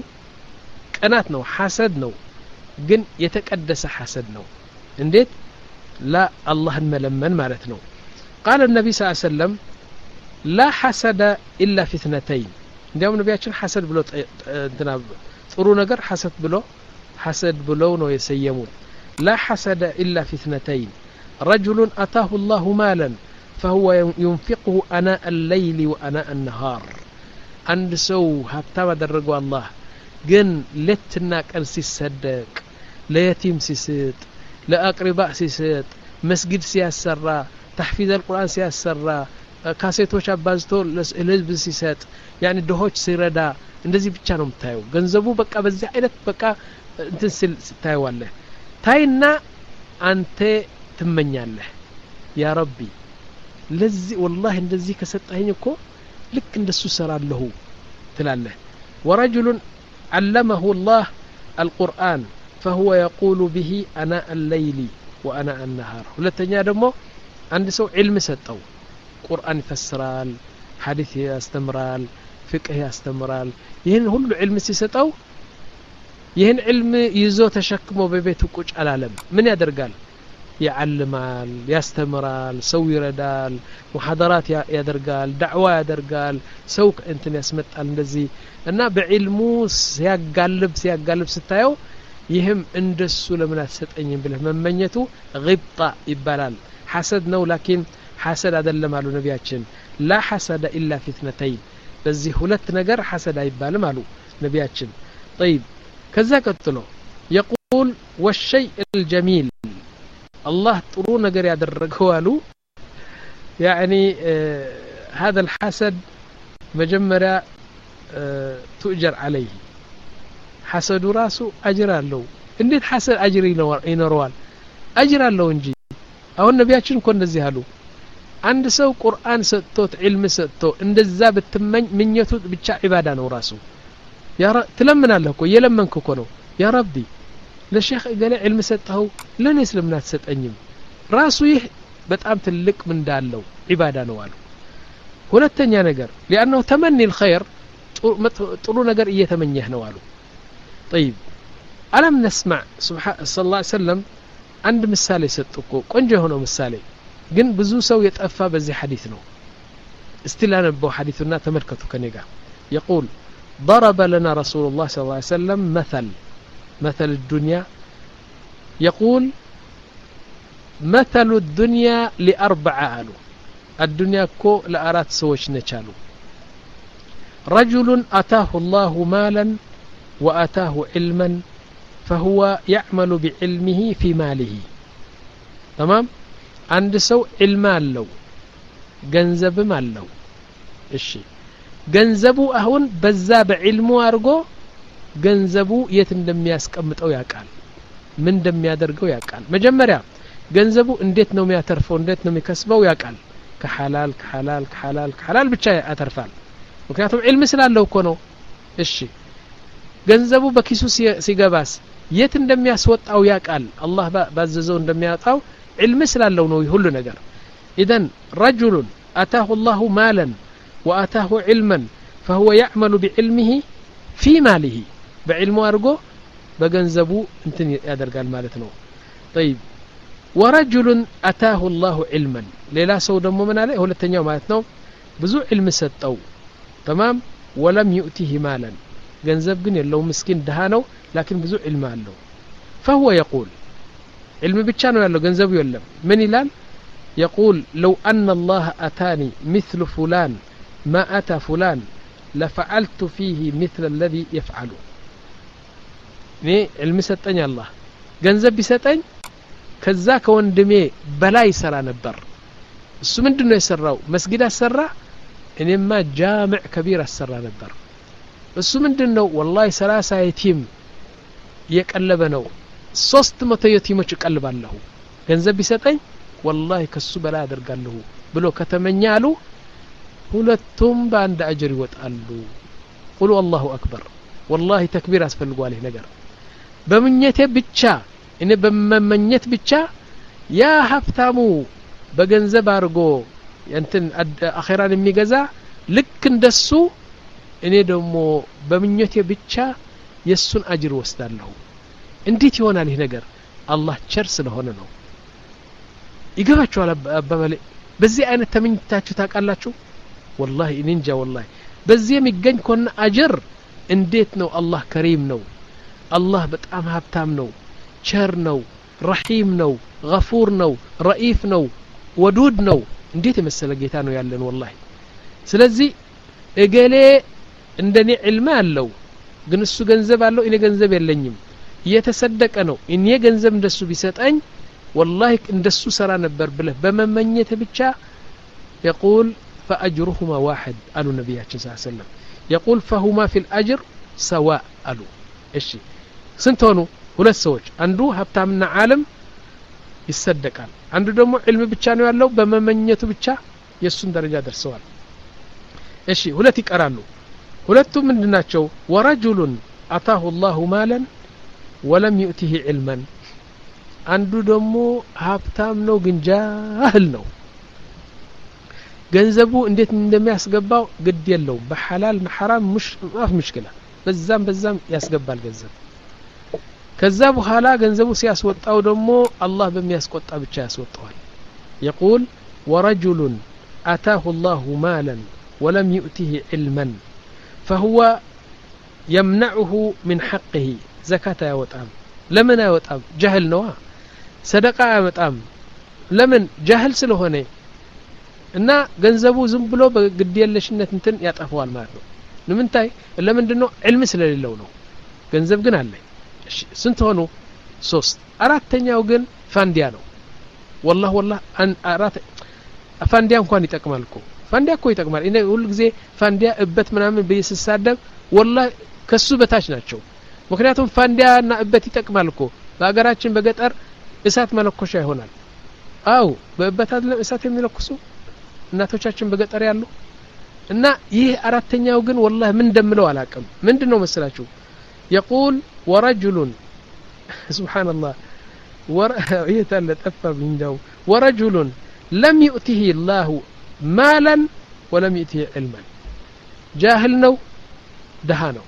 ቅናት ነው ሐሰድ ነው ግን የተቀደሰ ሐሰድ ነው እንዴት لا አላህን መለመን ማለት ነው قال النبي صلى الله عليه وسلم لا حسد إلا في اثنتين እንዲያውም ነቢያችን ሐሰድ ብሎ እንትና ጥሩ ነገር ሐሰድ ብሎ ሐሰድ ብለው ነው የሰየሙት لا حسد إلا في اثنتين رجل أتاه الله مالا فهو ينفقه أناء الليل وأناء النهار عند سو ሀብታም አደረገው አላህ ግን ለትና ቀን ሲሰደቅ ለየቲም ሲሰጥ ለአቅሪባ ሲሰጥ መስጊድ ሲያሰራ تحفيظ القرآن ሲያሰራ ካሴቶች አባዝቶ ለህዝብ ሲሰጥ يعني ድሆች ሲረዳ እንደዚህ ብቻ ነው የምታየው ገንዘቡ በቃ በዚህ አይነት በቃ እንትን ስታየዋለህ ታይና አንተ ትመኛለህ ያ ረቢ ለዚህ والله እንደዚህ ከሰጠኸኝ እኮ ልክ እንደሱ ሰራለሁ ትላለህ ورجل علمه الله القرآن فهو يقول به أناء الليل وأناء النهار ሁለተኛ ደግሞ አንድ ሰው علم ሰጠው ቁርአን ይፈስራል ሐዲስ ያስተምራል ፍቅህ ያስተምራል ይሄን ሁሉ علم ሲሰጠው ይሄን علم ይዞ ተሸክሞ በቤቱ ቁጭ አላለም ምን ያደርጋል يعلمال ያስተምራል ሰው ይረዳል ሙሐደራት ያደርጋል ዳዕዋ ያደርጋል ሰው እንትን ያስመጣል እንደዚህ እና በዕልሙ ሲያጋልብ ሲያጋልብ ስታየው ይህም እንደሱ ለምን አትሰጠኝም ብለህ መመኘቱ ግብጣ ይባላል ሐሰድ ነው ላኪን ሐሰድ አይደለም አሉ ነቢያችን لا حسد إلا في اثنتين በዚህ ሁለት ነገር ሐሰድ አይባልም አሉ ነቢያችን طيب ከዛ ቀጥሎ يقول والشيء الجميل الله ጥሩ ነገር ያደረገው አሉ يعني آه هذا الحسد مجمرة آه تؤجر عليه حسد راسه أجر له እንዴት حسد أجر ينوروال أجر له እንጂ አሁን ነቢያችን እኮ እንደዚህ አሉ አንድ ሰው ቁርአን ሰጥቶት علم ሰጥቶ እንደዛ በትመኝ ምኞቱ ብቻ ኢባዳ ነው ራሱ ያ ትለምናለህ እኮ የለመንክ እኮ ነው ያ ረቢ ለሼክ ገለ علم ሰጠው ለኔ ስለምን አትሰጠኝም ራሱ ይህ በጣም ትልቅ ምን እንዳለው ኢባዳ ነው አሉ ሁለተኛ ነገር لانه تمني الخير ጥሩ ነገር እየተመኘህ ነው አሉ طيب ألم نسمع سبحان صلى الله عليه وسلم عند ምሳሌ ሰጥቆ ቆንጆ ሆኖ ምሳሌ ግን ብዙ ሰው የጠፋ በዚህ ሐዲስ ነው استلانبو حديثنا تملكتو كنيغا يقول ضرب لنا رسول الله صلى الله عليه وسلم مثل مثل الدنيا يقول مثل الدنيا لأربعة آلو الدنيا كو لأرات سوش نشالو رجل أتاه الله مالا وأتاه علما فهو يعمل بعلمه في ماله تمام عند سو علم له ገንዘብ ማለው እሺ ገንዘቡ አሁን በዛ በዕልሙ አርጎ ገንዘቡ የት እንደሚያስቀምጠው ያቃል ምን እንደሚያደርገው ያቃል መጀመሪያ ገንዘቡ እንዴት ነው የሚያተርፈው እንዴት ነው የሚከስበው ያቃል ከሐላል ከሐላል ከሐላል ከሐላል ብቻ ያተርፋል ምክንያቱም ዕልም ስላለው እኮ ነው እሺ ገንዘቡ በኪሱ ሲገባስ የት እንደሚያስወጣው ያቃል አላህ ባዘዘው እንደሚያጣው ዕልም ስላለው ነው ሁሉ ነገር إذن رجل أتاه الله مالا وأتاه علما فهو يعمل بعلمه في ماله بعلمه أرجو بجنزبو انتن يدرجال مالتنا طيب ورجل أتاه الله علما للا سود من عليه هو التنيا مالتنا بزو علم ستو تمام ولم يؤته مالا جنزب جن لو مسكين دهانو لكن بزو علم له فهو يقول علم بتشانو يالله جنزب يولم من يلال يقول لو أن الله أتاني مثل فلان ما أتى فلان لفعلت فيه مثل الذي يفعله ني المستني الله جنزب بستن كذاك وندمي بلا يسرى نبر السو مندنو يسراو مسجد السرى انما جامع كبير السرى نبر እሱ ምንድነው والله ሰላሳ የቲም የቀለበ ነው ሶስት መቶ የቲሞች ቀልባለሁ ገንዘብ ቢሰጠኝ والله ከሱ በላይ አደርጋለሁ ብሎ ከተመኛሉ ሁለቱም በአንድ አጅር ይወጣሉ قولوا الله اكبر والله ተክቢር አስፈልጓል ይሄ ነገር በመኘቴ ብቻ እኔ በመመኘት ብቻ ያ ሀብታሙ በገንዘብ አርጎ እንትን አኺራን የሚገዛ ልክ እንደሱ እኔ ደግሞ በመኘቴ ብቻ የሱን አጅር ወስዳለሁ እንዴት ይሆናል ይሄ ነገር አላህ ቸር ስለሆነ ነው ይገባችኋል አባባሌ በዚህ አይነት ተመኝታችሁ ታውቃላችሁ والله እንጃ والله በዚህ የሚገኝ ኮነ አጅር እንዴት ነው አላህ ከሪም ነው አላህ በጣም ሀብታም ነው ቸር ነው ረሂም ነው ገፉር ነው ረኢፍ ነው ወዱድ ነው እንዴት የመሰለ ጌታ ነው ያለን والله ስለዚህ እገሌ እንደኔ ዒልም አለው ግን እሱ ገንዘብ አለው እኔ ገንዘብ የለኝም እየተሰደቀ ነው እኔ ገንዘብ እንደሱ ቢሰጠኝ والله እንደሱ ሰራ ነበር ብለህ በመመኘት ብቻ يقول فاجرهما واحد قالوا النبي صلى الله عليه وسلم يقول فهما في الاجر سواء قالوا እሺ ስንት ሆኑ ሁለት ሰዎች አንዱ ሀብታምና ዓለም ይሰደቃል አንዱ ደግሞ ዒልም ብቻ ነው ያለው በመመኘቱ ብቻ የሱን ደረጃ ደርሰዋል እሺ ሁለት ይቀራሉ ሁለቱም ምንድናቸው ወረጁሉን አታሁ الله مالا ولم يؤته علما አንዱ ደግሞ ሀብታም ነው ግን ጃህል ነው ገንዘቡ እንዴት እንደሚያስገባው ግድ የለው በሐላል በሐራም مش ማፍ مشكلة በዛም በዛም ያስገባል ገንዘብ ከዛ በኋላ ገንዘቡ ሲያስወጣው ደግሞ አላህ በሚያስቆጣ ብቻ ያስወጣዋል يقول ورجل آتاه الله مالا ولم يؤته علما فهو يمنعه من حقه زكاة يوطام لمن يوطام جهل نوا صدقة يوطام لمن جهل ስለሆነ እና ገንዘቡ ዝም ብሎ በግድየለሽነት እንትን ያጠፋዋል ማለት ነው ለምንታይ ለምንድነው ዒልም ስለሌለው ነው ገንዘብ ግን አለ እሺ ስንት ሆኑ ሶስት አራተኛው ግን ፋንዲያ ነው والله والله አራት ፋንዲያ እንኳን ይጠቅማል እኮ ፋንዲያ እኮ ይጠቅማል እኔ ሁሉ ጊዜ ፋንዲያ እበት ምናምን በየስሳደብ والله ከሱ በታች ናቸው ምክንያቱም ፋንዲያና እበት ይጠቅማል እኮ በአገራችን በገጠር እሳት መለኮሻ ይሆናል አው በእበት አይደለም እሳት የሚለኩሱ እናቶቻችን በገጠር ያሉ እና ይህ አራተኛው ግን والله ምን እንደምለው አላቀም ምንድነው መሰላችሁ يقول ورجل سبحان الله ور يتلطف منه ورجل لم يؤته الله مالا ولم يؤته علما جاهل ነው ደሃ ነው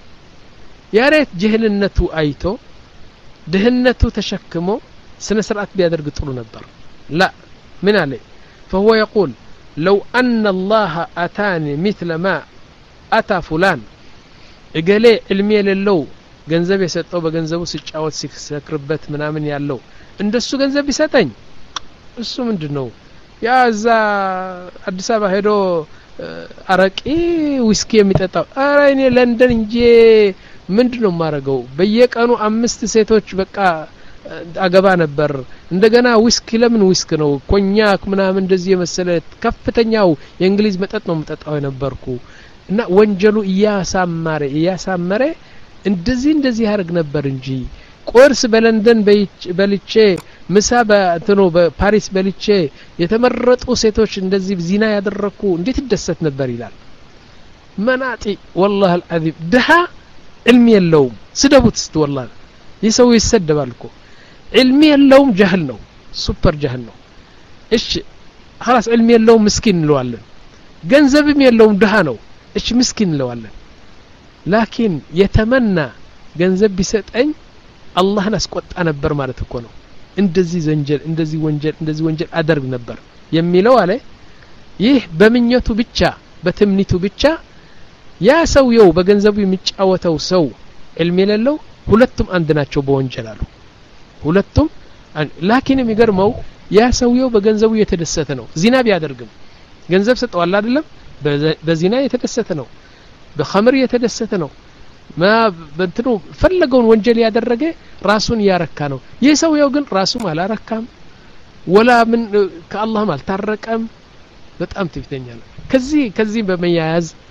ያሬት ጀህልነቱ አይቶ ደህነቱ ተሸክሞ ስነ ስርዓት ቢያደርግ ጥሩ ነበር لا من عليه فهو يقول لو أن الله أتاني مثل ما أتى فلان እገሌ ዕልም የሌለው ገንዘብ የሰጠው በገንዘቡ ሲጫወት ሲሰክርበት ምናምን ያለው እንደሱ ገንዘብ ይሰጠኝ እሱ ምንድነው ያዛ አዲስ አበባ ሄዶ አረቂ ዊስኪ የሚጠጣው አረ እኔ ለንደን እንጂ ምንድነው ማረገው በየቀኑ አምስት ሴቶች በቃ አገባ ነበር እንደገና ዊስኪ ለምን ዊስክ ነው ኮኛክ ምናምን እንደዚህ የመሰለ ከፍተኛው የእንግሊዝ መጠጥ ነው መጠጣው ነበርኩ እና ወንጀሉ ያሳማረ ያሳመረ እንደዚህ እንደዚህ ያርግ ነበር እንጂ ቁርስ በለንደን በልቼ ምሳ በእንትኖ በፓሪስ በልቼ የተመረጡ ሴቶች እንደዚህ ዚና ያደረኩ እንዴት ይደሰት ነበር ይላል መናጢ والله العظيم ደሃ علم የለውም ስደቡት እስቲ والله ይሰው ይሰደባል እኮ علم የለውም ጀህል ነው ሱፐር ጀህል ነው እሺ خلاص علم የለውም ምስኪን እንለዋለን ገንዘብም የለውም ደሃ ነው እሺ ምስኪን እንለዋለን ላኪን የተመና ገንዘብ ቢሰጠኝ አላህን አስቆጣ ነበር ማለት እኮ ነው እንደዚህ ዘንጀል እንደዚህ ወንጀል እንደዚህ ወንጀል አደርግ ነበር የሚለው አለ ይህ በመኘቱ ብቻ በትምኒቱ ብቻ ያ ሰውየው በገንዘቡ የሚጫወተው ሰው علم የሌለው ሁለቱም አንድ ናቸው በወንጀል አሉ ሁለቱም ላኪን የሚገርመው ያ ሰውየው በገንዘቡ የተደሰተ ነው ዚና ቢያደርግም ገንዘብ ሰጠዋል አይደለም በዚና የተደሰተ ነው በኸምር የተደሰተ ነው ማ በእንትኑ ፈለገውን ወንጀል ያደረገ ራሱን ያረካ ነው የሰውየው ግን ራሱም አላረካም ወላ ምን ከአላህም አልታረቀም በጣም ትፍተኛ ነው ከዚህ ከዚህ በመያያዝ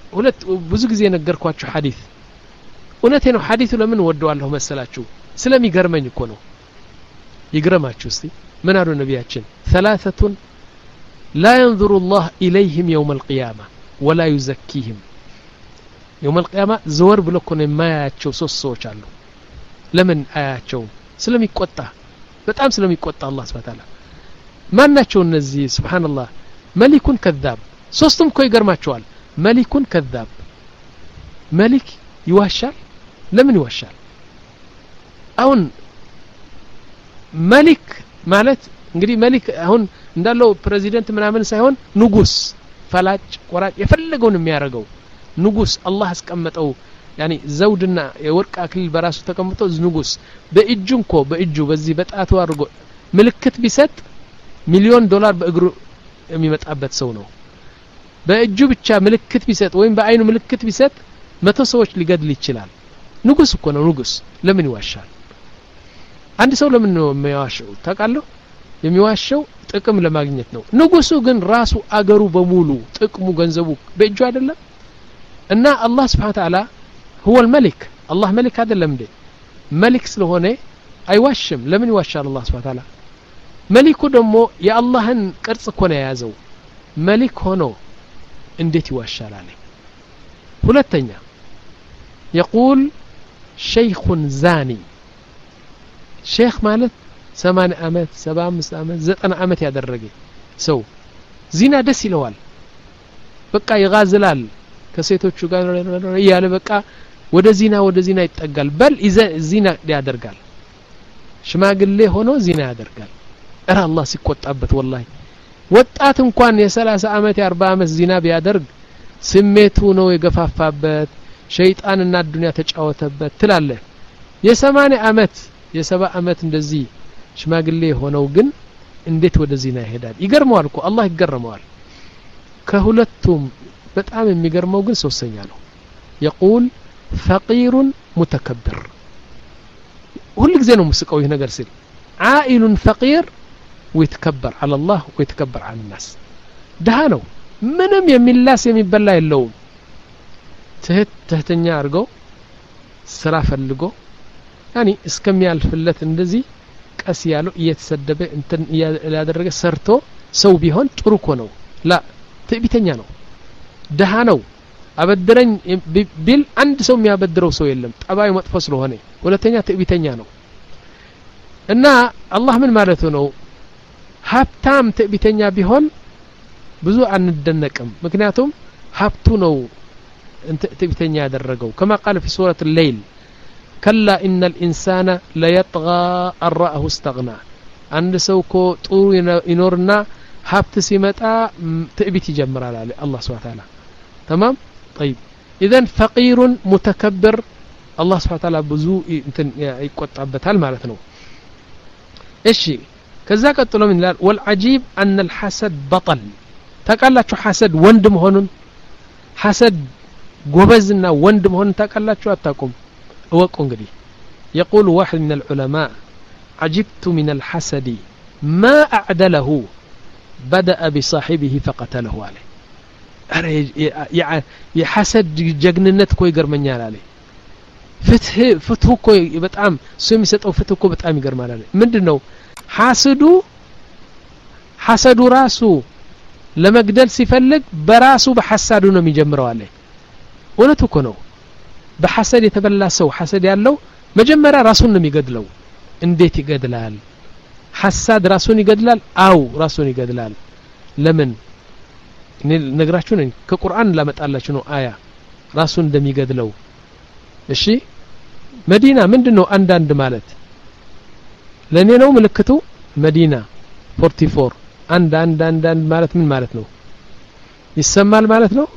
ሁለት ብዙ ጊዜ ነገርኳችሁ ሐዲስ እውነቴ ነው ሐዲሱ ለምን ወደዋለሁ መሰላችሁ ስለሚገርመኝ እኮ ነው ይግረማችሁ እስቲ ምን አሉ ነቢያችን ثلاثه لا ينظر الله إليهم يوم القيامة ولا يزكيهم يوم القيامة زور ብሎ እኮ ነው የማያቸው ሶስት ሰዎች አሉ ለምን አያቸው ስለሚቆጣ በጣም ስለሚቆጣ አላህ Subhanahu Wa Ta'ala ማን ናቸው እነዚህ ሱብሃንአላህ መሊኩን ከذاب ሶስቱም እኮ ይገርማቸዋል መሊኩን ከذاب መሊክ ይዋሻል ለምን ይዋሻል አሁን መሊክ ማለት እንግዲህ መሊክ አሁን እንዳለው ፕሬዚደንት ምናምን ሳይሆን ንጉስ ፈላጭ ቆራጭ የፈለገውን የሚያደርገው ንጉስ አላህ አስቀመጠው ያኒ ዘውድና የወርቅ አክሊል በራሱ ተቀምጦ ንጉስ በእጁ እንኮ በእጁ በዚህ በጣቱ አድርጎ ምልክት ቢሰጥ ሚሊዮን ዶላር በእግሩ የሚመጣበት ሰው ነው በእጁ ብቻ ምልክት ቢሰጥ ወይም በአይኑ ምልክት ቢሰጥ መቶ ሰዎች ሊገድል ይችላል ንጉስ እኮ ነው ንጉስ ለምን ይዋሻል አንድ ሰው ለምን ነው የሚዋሸው ታውቃለህ የሚዋሸው ጥቅም ለማግኘት ነው ንጉሱ ግን ራሱ አገሩ በሙሉ ጥቅሙ ገንዘቡ በእጁ አይደለም እና አላህ Subhanahu Wa Ta'ala هو الملك الله ملك አይደለም እንዴ ملك ስለሆነ አይዋሽም ለምን ይዋሻል አላህ Subhanahu Wa Ta'ala መሊኩ ደግሞ የአላህን ቅርጽ እኮ ነው የያዘው መሊክ ሆኖ እንዴት ይዋሻል አለ ሁለተኛ يقول شيخ زاني شيخ ማለት ثمانية አመት سبعة وخمسين አመት ዘጠና አመት ያደረገ ሰው ዚና ደስ ይለዋል በቃ ይጋዝላል ከሴቶቹ ጋር ያለ በቃ ወደ ዚና ወደ ዚና ይጠጋል በል ዚና ያደርጋል ሽማግሌ ሆኖ ዚና ያደርጋል እረ አላህ ሲቆጣበት ወላሂ ወጣት እንኳን የ30 አመት የ40 አመት ዚና ቢያደርግ ስሜቱ ነው የገፋፋበት ሸይጣንና ዱንያ ተጫወተበት ትላለ የ80 አመት የ70 አመት እንደዚህ ሽማግሌ ሆነው ግን እንዴት ወደ ዚና ይሄዳል ይገርመዋል እኮ አላህ ይገርመዋል ከሁለቱም በጣም የሚገርመው ግን ሶስተኛ ነው يقول فقير متكبر ሁሉ ጊዜ ነው መስቀው ይሄ ነገር ሲል عائل فقير ويتكبر على الله ويتكبر على الناس ده ነው ምንም የሚላስ የሚበላ የለውም ትህት ትህተኛ አርገው ስራ ፈልጎ ያኒ እስከሚያልፍለት እንደዚህ ቀስ ያለው እየተሰደበ እንትን ያደረገ ሰርቶ ሰው ቢሆን ጥሩ እኮ ነው ላ ትዕቢተኛ ነው ደሃ ነው አበድረኝ ቢል አንድ ሰው የሚያበድረው ሰው የለም ጠባዩ መጥፎ ስለሆነ ሁለተኛ ትዕቢተኛ ነው እና አላህ ምን ማለቱ ነው ሀብታም ትዕቢተኛ ቢሆን ብዙ አንደነቅም ምክንያቱም ሀብቱ ነው ትዕቢተኛ ያደረገው كما قال في سورة الليل كلا إن الإنسان ليطغى أن رآه استغنى عند سوكو طو ينورنا ሀብት ሲመጣ ትዕቢት ይጀምራል አለ አላህ Subhanahu Wa Ta'ala تمام طيب اذا فقير متكبر الله Subhanahu Wa Ta'ala ብዙ እንትን ይቆጣበታል ማለት ነው እሺ ከዛ ቀጥሎ ምን ይላል والعجيب أن الحسد بطل ታውቃላችሁ ሐሰድ ወንድ መሆኑን ሐሰድ ጎበዝና ወንድ መሆኑን ታውቃላችሁ አታውቁም እወቁ እንግዲህ يقول واحد من العلماء عجبت من الحسد ما أعدله بدأ بصاحبه فقتله عليه أرى يحسد ججننت كوي يقرمنيال عليه فتح فتح كوي بتعم سوي يسطو فتح كوي بتعم يقرمال عليه ምንድነው ሐሰዱ ሐሰዱ ራሱ ለመግደል ሲፈልግ በራሱ በሐሳዱ ነው የሚጀምረው አለ ወለቱ እኮ ነው በሐሰድ የተበላ ሰው ሐሰድ ያለው መጀመሪያ ራሱን ነው የሚገድለው እንዴት ይገድላል ሐሳድ ራሱን ይገድላል አው ራሱን ይገድላል ለምን ነግራችሁ ነኝ ከቁርአን ላመጣላችሁ ነው አያ ራሱን እንደሚገድለው እሺ መዲና ምንድነው አንድ አንድ ማለት ለኔ ነው ምልክቱ መዲና አርባ አራት አንድ አንድ አንድ አንድ ማለት ምን ማለት ነው ይሰማል ማለት ነው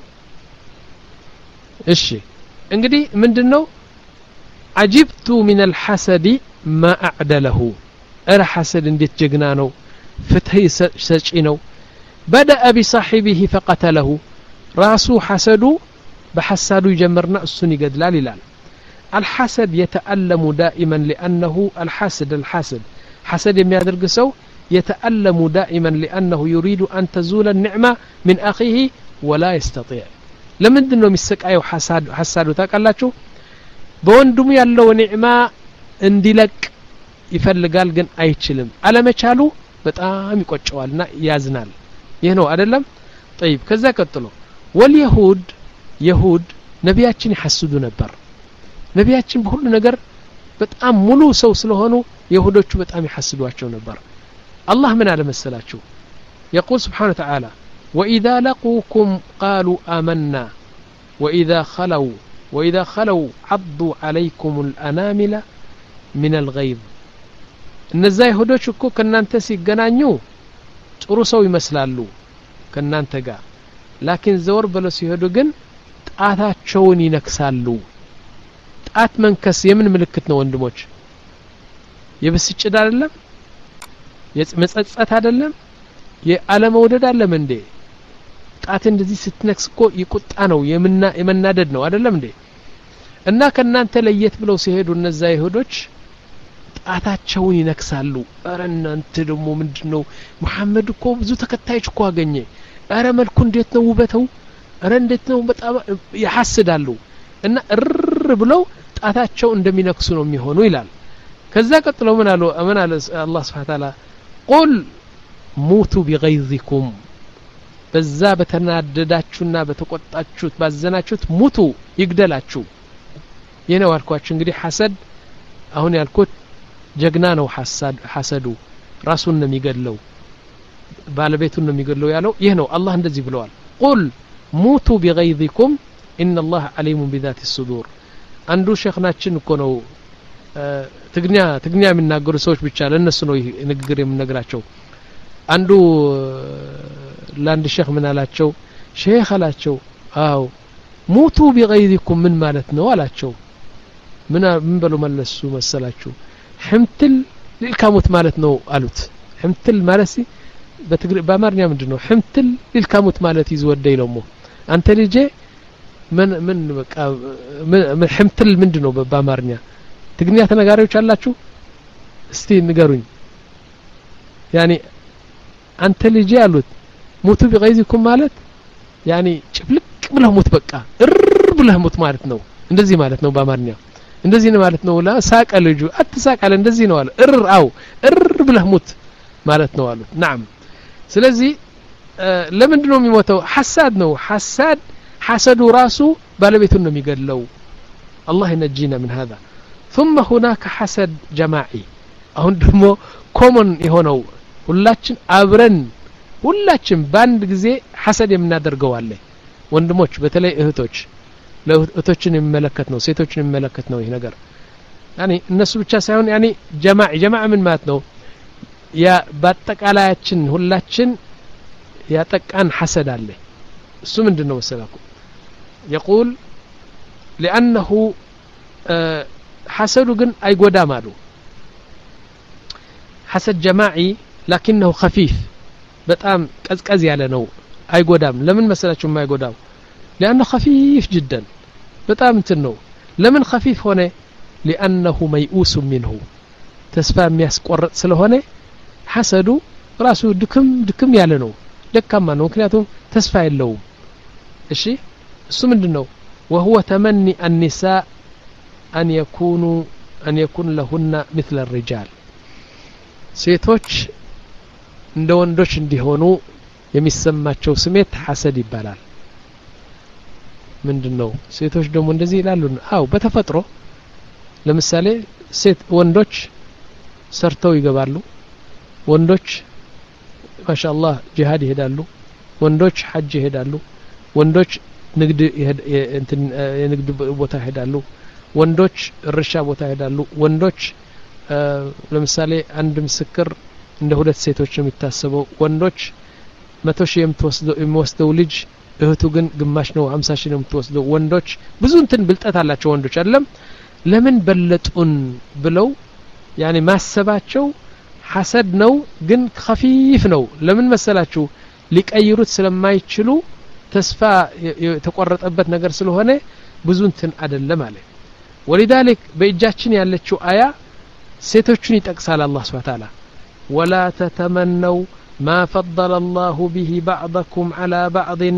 እሺ እንግዲህ ምንድነው عجبت من الحسد ما أعدله أرى حسد انديت جغنا نو فتحي سچي نو بدأ بصاحبه فقتله راسو حسدو بحسادو يجمرنا السني قدلال لال الحسد يتألم دائما لأنه الحسد الحسد حسد يميادرق سو يتألم دائما لأنه يريد أن تزول النعمة من أخيه ولا يستطيع ለምንድን ነው የሚሰቃየው ሐሳድ ሐሳዱ ታውቃላችሁ በወንድሙ ያለው ኒዕማ እንዲለቅ ይፈልጋል ግን አይችልም አለመቻሉ በጣም ይቆጨዋልና ያዝናል ይሄ ነው አይደለም طيب ከዛ ቀጥሎ ወልይሁድ ይሁድ ነቢያችን ይሐስዱ ነበር ነቢያችን በሁሉ ነገር በጣም ሙሉ ሰው ስለሆኑ ይሁዶቹ በጣም ይሐስዷቸው ነበር አላህ ምን አለ መሰላችሁ يقول سبحانه وتعالى وإذا لقوكم قالوا آمنا وإذا خلوا وإذا خلوا عضوا عليكم الأنامل من الغيظ እነዛ ይሁዶች እኮ ከናንተ ሲገናኙ ጥሩ ሰው ይመስላሉ ከናንተ ጋር ላኪን ዘወር ብለው ሲሄዱ ግን ጣታቸውን ይነክሳሉ ጣት መንከስ የምን ምልክት ነው ወንድሞች የብስጭት አይደለም የመጸጸት አይደለም የዓለመውደድ አይደለም እንዴ ጣት እንደዚህ ስትነክስ እኮ ይቁጣ ነው የምና የመናደድ ነው አይደለም እንዴ እና ከናንተ ለየት ብለው ሲሄዱ እነዛ ይሁዶች ጣታቸውን ይነክሳሉ አረ እናንተ ደግሞ ምንድነው መሐመድ እኮ ብዙ ተከታዮች እኮ አገኘ አረ መልኩ እንዴት ነው ውበተው አረ እንዴት ነው በጣም ያሐስዳሉ እና እር ብለው ጣታቸው እንደሚነክሱ ነው የሚሆኑ ይላል ከዛ ቀጥለው ምን አሉ ምን አለ አላህ Subhanahu Wa Ta'ala ቁል ሙቱ بغيظكم በዛ በተናደዳችሁና በተቆጣችሁት ባዘናችሁት ሙቱ ይግደላችሁ የነው አልኳችሁ እንግዲህ ሐሰድ አሁን ያልኩት ጀግና ነው ሐሰድ ሐሰዱ ራሱን ነው የሚገድለው ባለቤቱን ነው የሚገድለው ያለው ይሄ ነው አላህ እንደዚህ ብለዋል ቁል ሙቱ بغيظكم ان الله عليم بذات الصدور አንዱ ሸኽናችን እኮ ነው ትግኛ ትግኛ የሚናገሩ ሰዎች ብቻ ለነሱ ነው ንግግር የምነግራቸው አንዱ ላንድ ሸኽ ምን አላቸው ሼኽ አላቸው አው ሙቱ بغيظكم ምን ማለት ነው አላቸው ምን ምን በሉ መለሱ መሰላችሁ ሕምትል ልልካሙት ማለት ነው አሉት ሕምትል ማለት በትግሪ በአማርኛ ምንድነው ሕምትል ልልካሙት ማለት ይዝወደይ ለሞ አንተ ልጄ ምን ምን በቃ ምን ሕምትል ምንድነው በአማርኛ ትግኛ ተነጋሪዎች አላችሁ እስቲ ንገሩኝ ያኒ አንተ ልጄ አሉት ሙቱ بغيظكم ማለት ያኒ ጭፍልቅ ብለህ ሙት በቃ እር ብለህ ሙት ማለት ነው እንደዚህ ማለት ነው በአማርኛ እንደዚህ ነው ማለት ነው ላ ሳቀ ልጁ አትሳቀለ እንደዚህ ነው አለ እር አው እር ብለህ ሙት ማለት ነው አሉት نعم ስለዚህ ለምንድነው የሚሞተው ሐሳድ ነው ሐሳድ ሐሰዱ ራሱ ባለቤቱን ነው የሚገድለው الله ينجينا من هذا ثم هناك حسد جماعي አሁን ደግሞ ኮመን የሆነው ሁላችን አብረን ሁላችን ባንድ ጊዜ ሐሰድ የምናደርገው አለ ወንድሞች በተለይ እህቶች ለእህቶችን የሚመለከት ነው ሴቶችን የሚመለከት ነው ይሄ ነገር ያኒ እነሱ ብቻ ሳይሆን ያኒ ጀማዕ ጀማዕ ምን ማለት ነው ያ በአጠቃላያችን ሁላችን ያጠቃን ሐሰድ አለ እሱ ምንድነው መሰላኩ يقول لانه حسد ግን አይጎዳም አሉ حسد جماعي لكنه خفيف በጣም ቀዝቀዝ ያለ ነው አይጎዳም ለምን መሰላችሁ የማይጎዳው لانه خفيف جدا በጣም እንትን ነው ለምን خفيف ሆነ لانه ميؤوس منه ተስፋ የሚያስቆርጥ ስለሆነ ሐሰዱ ራሱ ድክም ድክም ያለ ነው ደካማ ነው ምክንያቱም ተስፋ የለውም እሺ እሱ ምንድነው وهو تمني النساء أن يكونوا أن يكون لهن مثل الرجال ሴቶች እንደ ወንዶች እንዲሆኑ የሚሰማቸው ስሜት ሐሰድ ይባላል ምንድነው ሴቶች ደግሞ እንደዚህ ይላሉ አው በተፈጥሮ ለምሳሌ ሴት ወንዶች ሰርተው ይገባሉ ወንዶች ማሻአላህ ጂሃድ ይሄዳሉ ወንዶች ሐጅ ይሄዳሉ ወንዶች ንግድ እንትን የንግድ ቦታ ይሄዳሉ ወንዶች እርሻ ቦታ ይሄዳሉ ወንዶች ለምሳሌ አንድ ምስክር እንደ ሁለት ሴቶች ነው የሚታሰበው ወንዶች መቶ ሺህ የምትወስደው የሚወስደው ልጅ እህቱ ግን ግማሽ ነው ሃምሳ ሺህ ነው የምትወስደው ወንዶች ብዙ እንትን ብልጠት አላቸው ወንዶች አይደለም ለምን በለጡን ብለው ያኒ ማሰባቸው ሐሰድ ነው ግን خفيف ነው ለምን መሰላችሁ ሊቀይሩት ስለማይችሉ ተስፋ የተቆረጠበት ነገር ስለሆነ ብዙ እንትን አይደለም አለ ولذلك በእጃችን ያለችው አያ ሴቶችን ይጠቅሳል አላህ Subhanahu Wa Ta'ala ولا تتمنوا ما فضل الله به بعضكم على بعض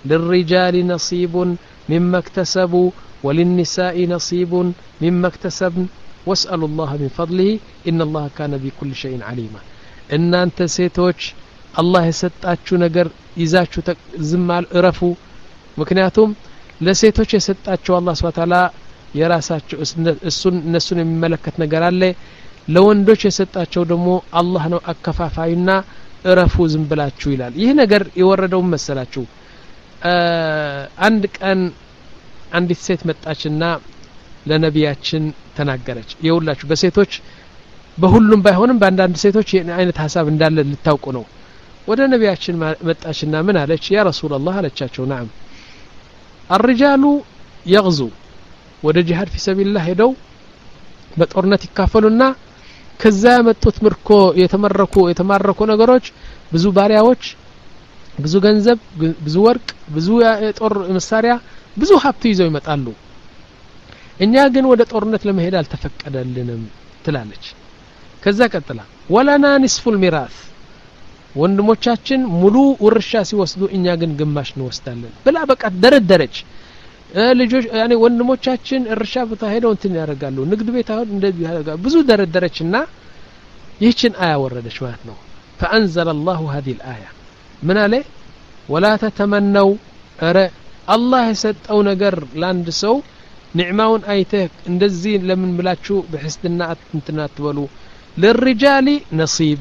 للرجال نصيب مما اكتسبوا وللنساء نصيب مما اكتسبن واسألوا الله من فضله إن الله كان بكل شيء عليما إن أنت سيتوش الله يسطاچو ነገር ይዛችሁ ዝማል እረፉ ምክንያቱም ለሴቶች የሰጣቸው አላህ Subhanahu Wa Ta'ala የራሳቸው እሱን እነሱን የሚመለከት ነገር አለ ለወንዶች የሰጣቸው ደግሞ አላህ ነው አከፋፋይና እረፉ ዝም ብላችሁ ይላል ይህ ነገር የወረደው መሰላችሁ አንድ ቀን አንዲት ሴት መጣችና ለነቢያችን ተናገረች ይውላችሁ በሴቶች በሁሉም ባይሆንም በአንዳንድ ሴቶች የኔ አይነት ሐሳብ እንዳለ ልታውቁ ነው ወደ ነቢያችን መጣችና ምን አለች ያ ረሱላህ አለቻቸው نعم الرجال يغزو ወደ ጂሃድ في سبيل الله ሄደው በጦርነት ይካፈሉና ከዛ ያመጡት ምርኮ የተመረኩ የተማረኩ ነገሮች ብዙ ባሪያዎች ብዙ ገንዘብ ብዙ ወርቅ ብዙ የጦር መሳሪያ ብዙ ሀብት ይዘው ይመጣሉ እኛ ግን ወደ ጦርነት ለመሄድ አልተፈቀደልንም ትላለች ከዛ ቀጥላ ወላና ንስፉል ሚራስ ወንድሞቻችን ሙሉ ውርሻ ሲወስዱ እኛ ግን ግማሽ እንወስዳለን ብላ በቃ ደረደረች ልጆች ያኔ ወንድሞቻችን እርሻ ቦታ ሄደው እንትን ያደርጋሉ ንግድ ቤት አሁን እንደዚህ ያደርጋሉ ብዙ ደረደረችና ይህችን አያ ወረደች ማለት ነው فأنزل الله هذه الآية من عليه ولا تتمنوا أرى الله يسطው ነገር ላንድ ሰው نعماውን አይተህ እንደዚህ ለምን ብላችሁ በሕስድና እንትና አትበሉ للرجال نصيب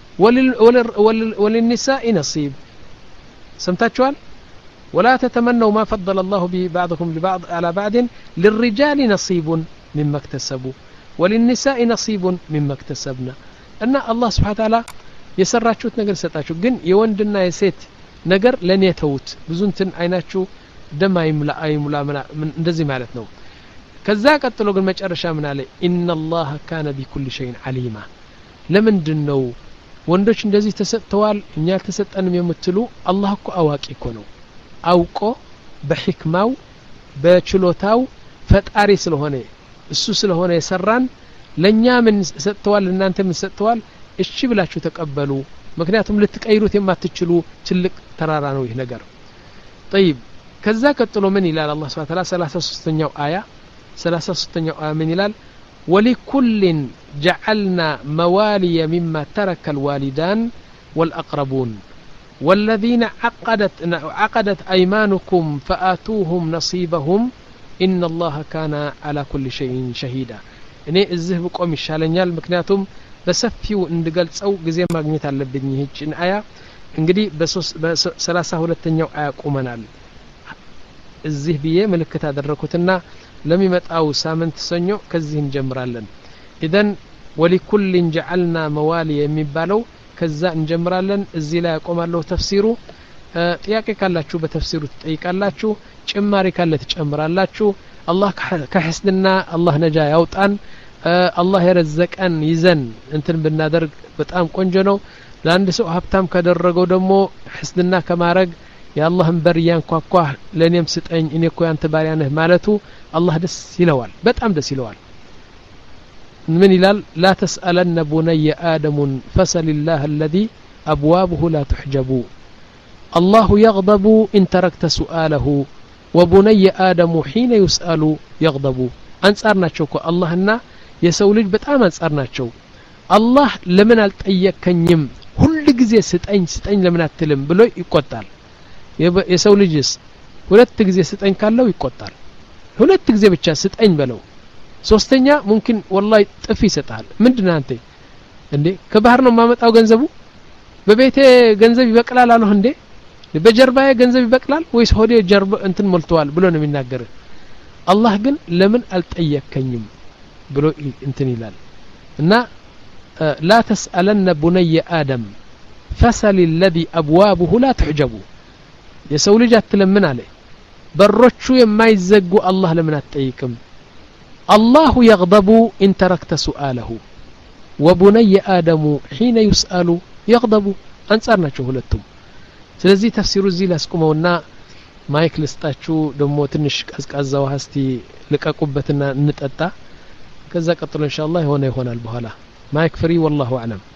وللنساء نصيب سمعتوا ولا تتمنوا ما فضل الله به بعضكم لبعض على بعض للرجال نصيب مما اكتسبوا وللنساء نصيب مما اكتسبنا ان الله سبحانه وتعالى የሰራችሁት ነገር ሰጣችሁ ግን የወንድና የሴት ነገር ለኔ ተውት ብዙ እንትን አይናችሁ ደም አይሙላ አይሙላ እንደዚህ ማለት ነው ከዛ ቀጥሎ ግን መጨረሻ ምን አለ ان الله كان بكل شيء عليما ለምንድነው ወንዶች እንደዚህ ተሰጥተዋል እኛ ተሰጠንም የምትሉ አላህ እኮ አዋቂ እኮ ነው አውቆ በህክማው በችሎታው ፈጣሪ ስለሆነ እሱ ስለሆነ የሰራን ለኛ ምን ሰጥተዋል እናንተ ምን ሰጥተዋል እሺ ብላችሁ ተቀበሉ ምክንያቱም ልትቀይሩት የማትችሉ ትልቅ ተራራ ነው ይህ ነገር طيب ከዛ ቀጥሎ ምን ይላል አላህ Subhanahu Wa Ta'ala ሰላሳ ሶስተኛው አያ ሰላሳ ሶስተኛው አያ ምን ይላል ولكل جعلنا موالي مما ترك الوالدان والأقربون والذين عقدت عقدت أيمانكم فآتوهم نصيبهم إن الله كان على كل شيء شهيدا እኔ እዚህ ብቆም ይሻለኛል ምክንያቱም በሰፊው እንድገልጸው ጊዜ ማግኘት አለብኝ ይህችን አያ እንግዲህ በሰላሳ ሁለተኛው አያ ቆመናል እዚህ ብዬ ምልክት አደረኩትና ለሚመጣው ሳምንት ሰኞ ከዚህ እንጀምራለን ኢደን ولكل جعلنا موالي የሚባለው ከዛ እንጀምራለን እዚህ ላይ ያቆማለሁ ተፍሲሩ ጥያቄ ካላችሁ በተፍሲሩ ትጠይቃላችሁ ጭማሪ ካለ ትጨምራላችሁ አላህ ከሕስድና አላህ ነጃ ያውጣን አላህ የረዘቀን ይዘን እንትን ብናደርግ በጣም ቆንጆ ነው ለአንድ ሰው ሀብታም ካደረገው ደግሞ ሕስድና ከማረግ የአላህን በር ያንኳኳ ለኔም ስጠኝ እኔ እኮ ያንተ ባሪያ ነህ ማለቱ አላህ ደስ ይለዋል በጣም ደስ ይለዋል من ይላል لا تسألن بني آدم فسل الله الذي أبوابه لا تحجب الله يغضب إن تركت سؤاله وبني آدم حين يسأل يغضب أنصارناچو كو اللهنا የሰው ልጅ በጣም አንጻርናቸው አላህ ለምን አልጠየከኝም ሁሉ ጊዜ ስጠኝ ስጠኝ ለምን አትልም ብሎ ይቆጣል የሰው ልጅስ ሁለት ጊዜ ስጠኝ ካለው ይቆጣል ሁለት ጊዜ ብቻ ስጠኝ በለው ሶስተኛ ممكن والله ጥፍ ይሰጣል ምንድነው አንተ እንዴ ከባህር ነው ማመጣው ገንዘቡ በቤቴ ገንዘብ ይበቅላል አለው እንዴ በጀርባዬ ገንዘብ ይበቅላል ወይስ ሆዴ ጀርባ እንትን ሞልቷል ብሎ ነው የሚናገር አላህ ግን ለምን አልጠየከኝም ብሎ እንትን ይላል እና لا تسألن بني آدم فسل الذي أبوابه لا تحجب የሰው ልጅ አትለምን አለ በሮቹ የማይዘጉ አላህ ለምን አትጠይቅም الله يغضب إن تركت سؤاله وبني آدم حين يسأل يغضب أنصارنا ሁለቱም ስለዚህ ተፍሲሩ እዚህ ላስቆመውና ማይክ ልስጣችሁ ደሞ ትንሽ ቀዝቃዛው ሀስቲ ልቀቁበትና እንጠጣ ከዛ ቀጥሎ ኢንሻአላህ ይሆነ ይሆናል በኋላ ማይክ ፍሪ والله اعلم